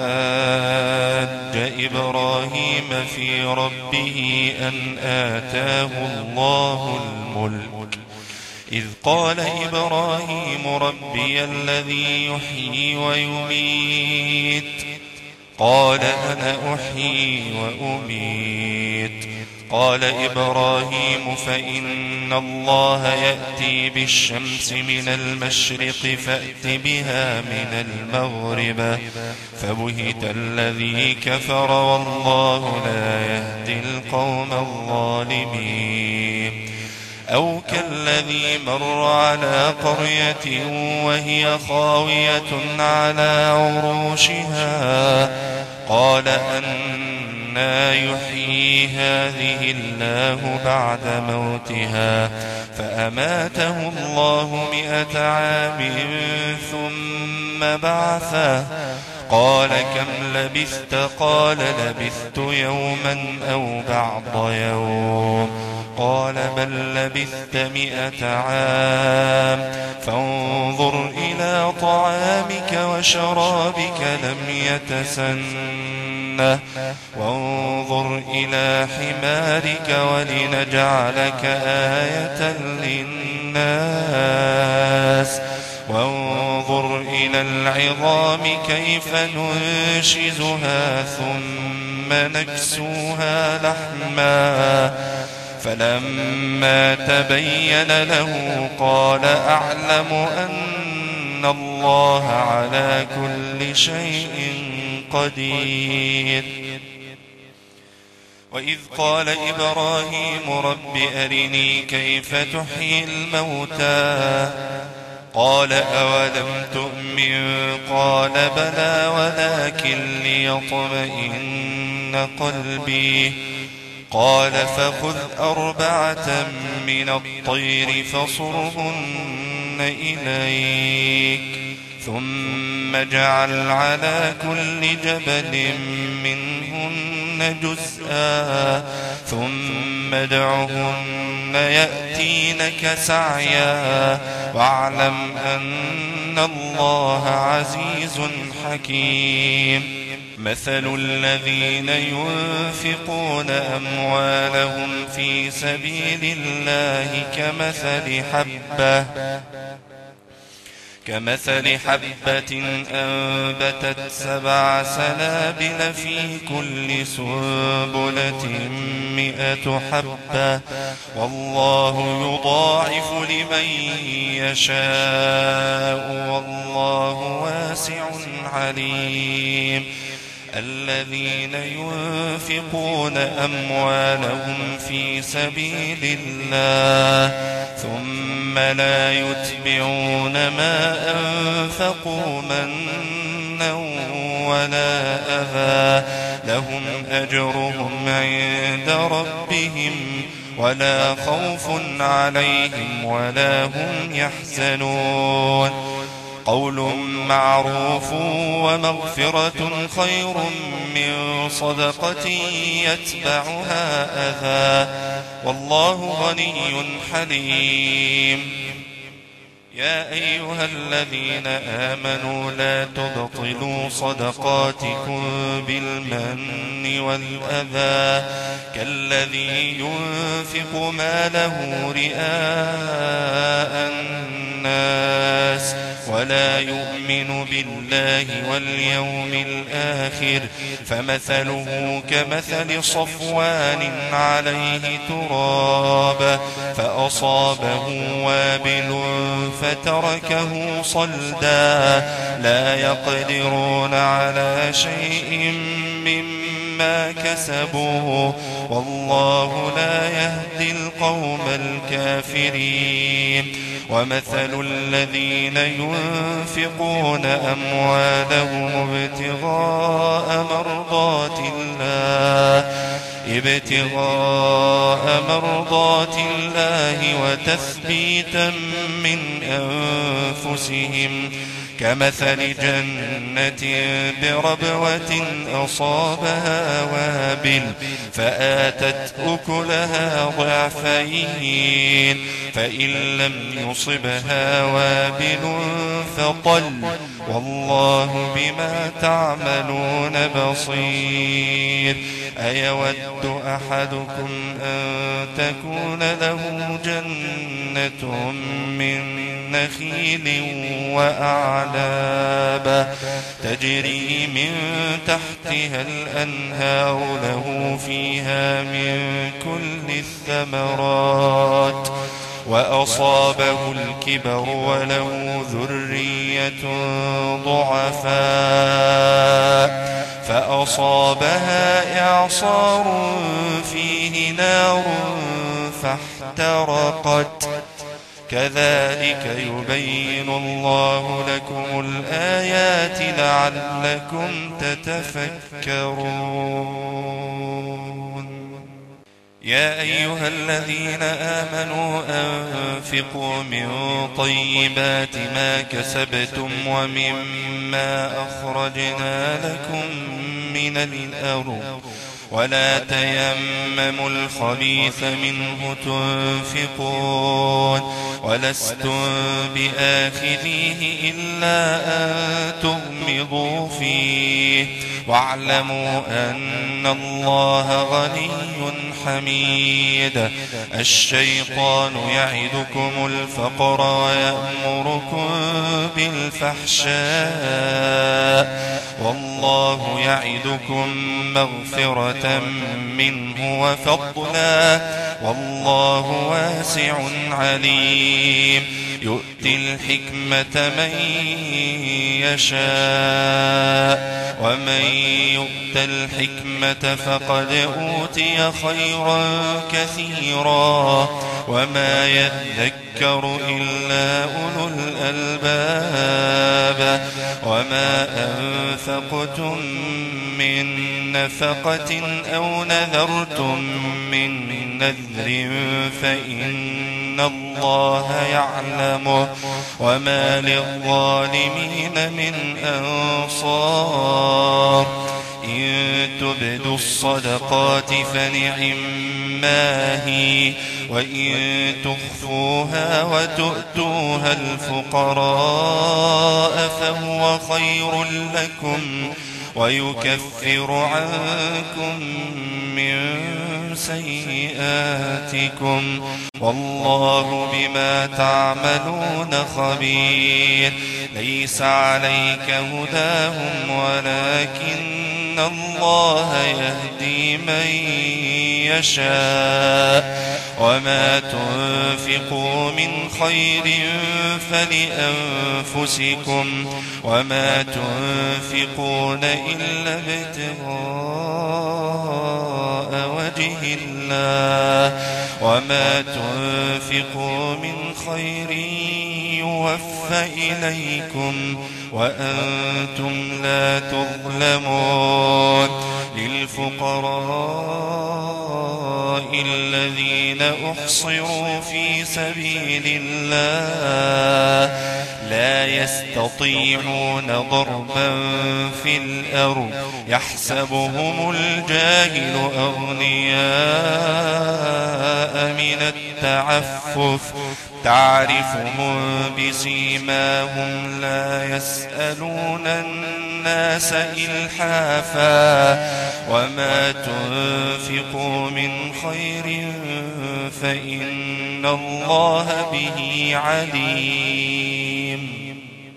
حاج إبراهيم في ربه أن آتاه الله الملك إذ قال إبراهيم ربي الذي يحيي ويميت قال أنا أحيي وأميت قال إبراهيم فإن الله يأتي بالشمس من المشرق فأت بها من المغرب فبهت الذي كفر والله لا يهدي القوم الظالمين أو كالذي مر على قرية وهي خاوية على عروشها قال أنى يحيي هذه الله بعد موتها فأماته الله مئة عام ثم بعثه قال كم لبثت قال لبثت يوما أو بعض يوم قال بل لبثت مئة عام فانظر إلى طعامك وشرابك لم يتسنه وانظر إلى حمارك ولنجعلك آية للناس وانظر إلى العظام كيف ننشزها ثم نكسوها لحما فلما تبين له قال أعلم أن الله على كل شيء قدير وإذ قال إبراهيم رب أرني كيف تحيي الموتى قال أولم تؤمن قال بلى ولكن ليطمئن قلبي قال فخذ أربعة من الطير فصرهن إليك ثم اجعل على كل جبل منهن جزءا ثم ادعهن يأتينك سعيا واعلم أن الله عزيز حكيم مثل الذين ينفقون أموالهم في سبيل الله كمثل حبة كمثل حبة أنبتت سبع سنابل في كل سنبلة مئة حبة والله يضاعف لمن يشاء والله واسع عليم الذين ينفقون أموالهم في سبيل الله ثم لا يتبعون ما أنفقوا منا ولا أذى لهم أجرهم عند ربهم ولا خوف عليهم ولا هم يحزنون قول معروف ومغفرة خير من صدقة يتبعها أذى والله غني حليم يا أيها الذين آمنوا لا تبطلوا صدقاتكم بالمن والأذى كالذي ينفق ماله رئاء الناس ولا يؤمن بالله واليوم الآخر فمثله كمثل صفوان عليه تراب فأصابه وابل فتركه صلدا لا يقدرون على شيء مما كسبوا والله لا يهدي القوم الكافرين ومثل الذين ينفقون أموالهم ابتغاء مرضات الله ابتغاء مرضات الله وتثبيتا من أنفسهم كمثل جنة بربوة أصابها وابل فآتت أكلها ضعفين فإن لم يصبها وابل فطل والله بما تعملون بصير. أيود أحدكم أن تكون له جنة من نخيل وأعناب تجري من تحتها الأنهار له فيها من كل الثمرات وأصابه الكبر وله ذرية ضعفاء فأصابها إعصار فيه نار فاحترقت كذلك يبين الله لكم الآيات لعلكم تتفكرون. يا أيها الذين آمنوا أنفقوا من طيبات ما كسبتم ومما أخرجنا لكم من الأرض ولا تيمموا الخبيث منه تنفقون ولستم بآخذيه إلا أن تغمضوا فيه واعلموا أن الله غني حميد. الشيطان يعدكم الفقر ويأمركم بالفحشاء والله يعدكم مغفرة منه وفضلا والله واسع عليم. يؤتي الحكمة من يشاء ومن يؤت الحكمة فقد أوتي خيرا كثيرا وما يذكر إلا أولو الألباب. وما أنفقتم من نفقة أو نذرتم من نذر فإن الله يعلمه وما للظالمين من أنصار. إن تبدوا الصدقات فنعما هي وإن تخفوها وتؤتوها الفقراء فهو خير لكم ويكفر عنكم من سيئاتكم والله بما تعملون خبير. ليس عليك هداهم ولكن الله يهدي من يشاء وما تنفقوا من خير فلأنفسكم وما تنفقون إلا ابتغاء وجه الله وما تنفقوا من خير يوفى إليكم وأنتم لا تظلمون. للفقراء الذين أحصروا في سبيل الله لا يستطيعون ضربا في الأرض يحسبهم الجاهل أغنياء من التعفف تعرفهم بسيماهم لا يسألون الناس إلحافا وما تنفقوا من خير فإن الله به عليم.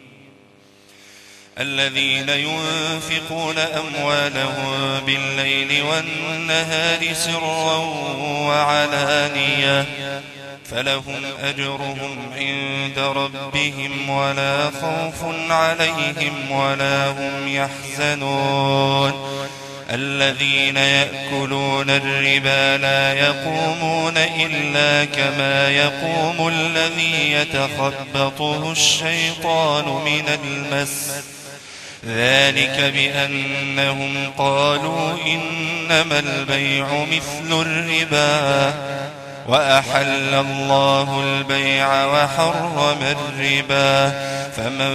الذين ينفقون أموالهم بالليل والنهار سرا وعلانية فلهم أجرهم عند ربهم ولا خوف عليهم ولا هم يحزنون. الذين يأكلون الربا لا يقومون إلا كما يقوم الذي يتخبطه الشيطان من المس ذلك بأنهم قالوا إنما البيع مثل الربا وأحل الله البيع وحرم الربا فمن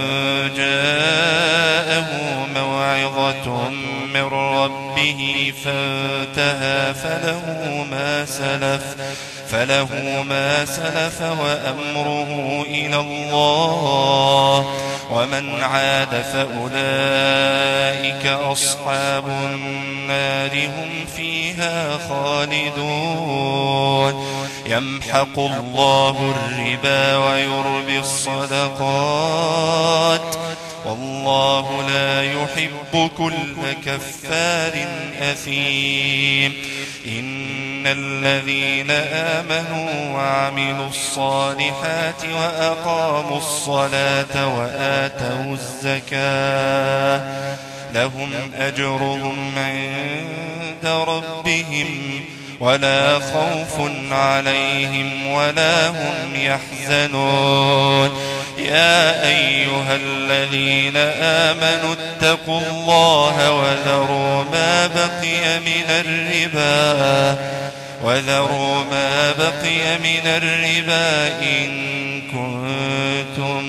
جاءه موعظة من ربه فانتهى فله ما سلف فله ما سلف وأمره إلى الله ومن عاد فأولئك أصحاب النار هم فيها خالدون يمحق الله الربا ويربي الصدقات والله لا يحب كل كفار أثيم إن الذين آمنوا وعملوا الصالحات وأقاموا الصلاة وآتوا الزكاة لهم أجرهم عند ربهم ولا خوف عليهم ولا هم يحزنون يا أيها الذين آمنوا اتقوا الله وذروا ما بقي من الربا وذروا ما بقي من الربا إن كنتم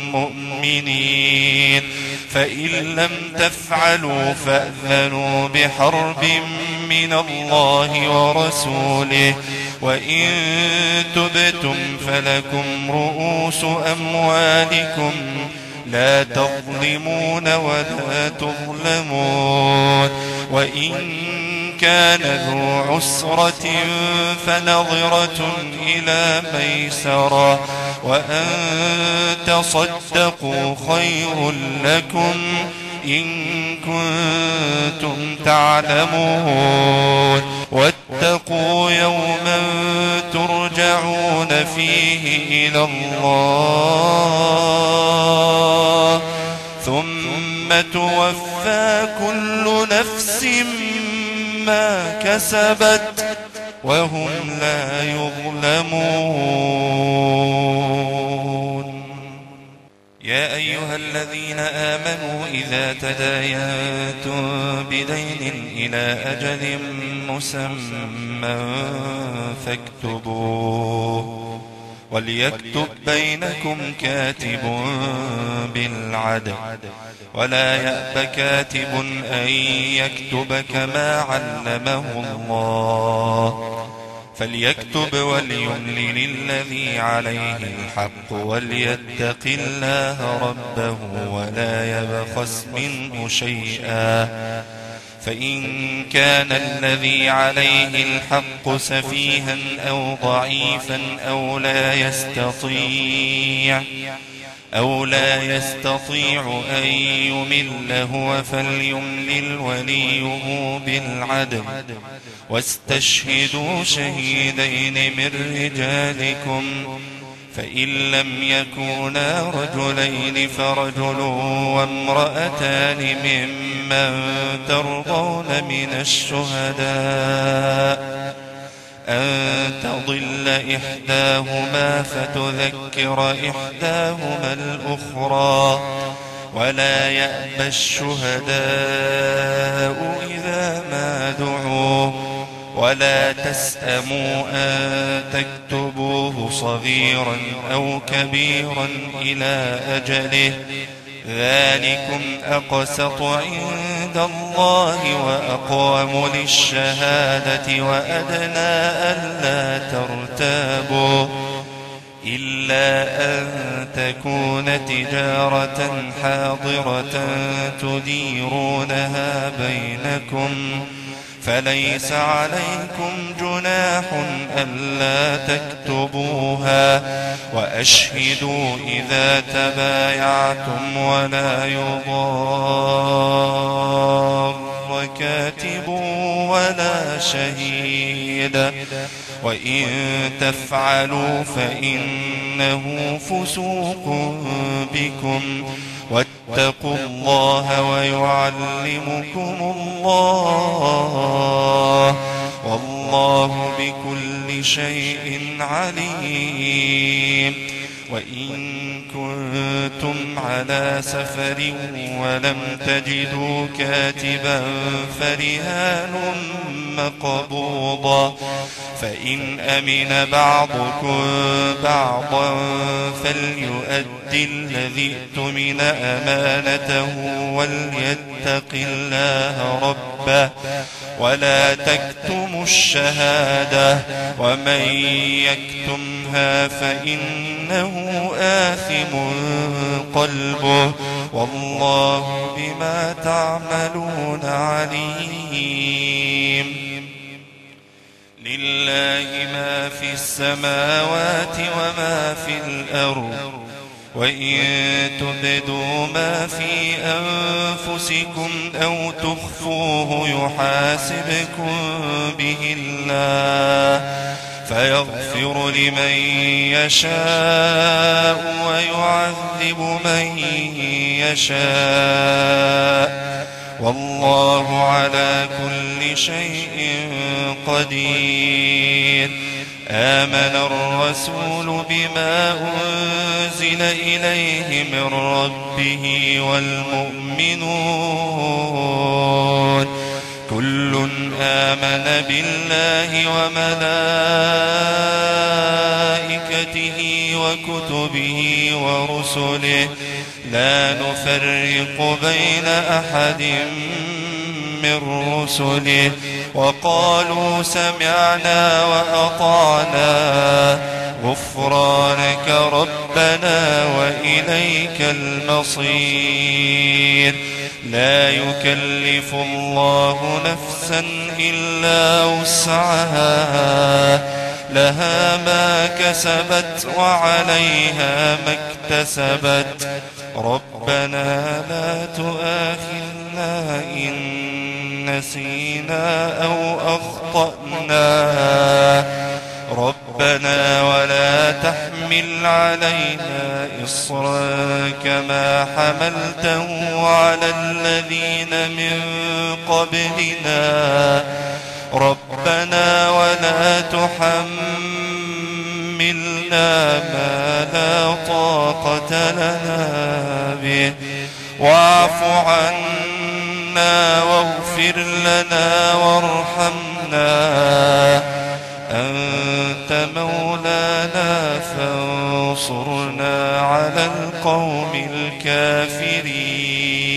مؤمنين فإن لم تفعلوا فأذنوا بحرب من الله ورسوله وإن تبتم فلكم رؤوس أموالكم لا تظلمون ولا تظلمون وإن كان ذو عسرة فنظرة إلى ميسرة وأن تصدقوا خير لكم إن كنتم تعلمون واتقوا يوما ترجعون فيه إلى الله ثم توفى كل نفس ما كسبت وهم لا يظلمون يا أيها الذين آمنوا إذا تداينتم بدين إلى أجل مسمى فاكتبوه وليكتب بينكم كاتب بالعدل ولا يأب كاتب أن يكتب كما علمه الله فليكتب وليملل الذي عليه الحق وليتق الله ربه ولا يبخس منه شيئا فإن كان الذي عليه الحق سفيها أو ضعيفا أو لا يستطيع أو لا يستطيع أن يمل هو فليملل وليه بالعدل واستشهدوا شهيدين من رجالكم فإن لم يكونا رجلين فرجل وامرأتان ممن ترضون من الشهداء أن تضل إحداهما فتذكر إحداهما الأخرى ولا يأبى الشهداء إذا ما دعوا ولا تسأموا أن تكتبوه صغيرا أو كبيرا إلى أجله ذلكم أقسط عند الله وأقوم للشهادة وأدنى ألا ترتابوا إلا أن تكون تجارة حاضرة تديرونها بينكم فليس عليكم جناح ألا تكتبوها وأشهدوا إذا تبايعتم ولا يضار كاتب ولا شهيد وإن تفعلوا فإنه فسوق بكم واتقوا الله ويعلمكم الله والله بكل شيء عليم وإن كنتم كنتم على سفر ولم تجدوا كاتبا فرهان مقبوضا فإن أمن بعضكم بعضا فليؤدي الذي اؤتمن أمانته وليتق الله ربه ولا تكتموا الشهادة ومن يكتمها فإنه آثم قلبه والله بما تعملون عليم. لله ما في السماوات وما في الأرض وإن تبدوا ما في أنفسكم أو تخفوه يحاسبكم به الله فيغفر لمن يشاء ويعذب من يشاء والله على كل شيء قدير. آمن الرسول بما أنزل إليه من ربه والمؤمنون كل آمن بالله وملائكته وكتبه ورسله لا نفرق بين أحد من رسله وقالوا سمعنا وأطعنا غفرانك ربنا وإليك المصير. لا يكلف الله نفسا إلا وسعها لها ما كسبت وعليها ما اكتسبت ربنا لا تؤاخذنا إن نسينا أو أخطأنا ربنا ولا تحمل علينا إصرا كما حملته على الذين من قبلنا ربنا ولا تحملنا ما لا طاقة لنا به واعف عنا واغفر لنا وارحمنا أنت مولانا فانصرنا على القوم الكافرين.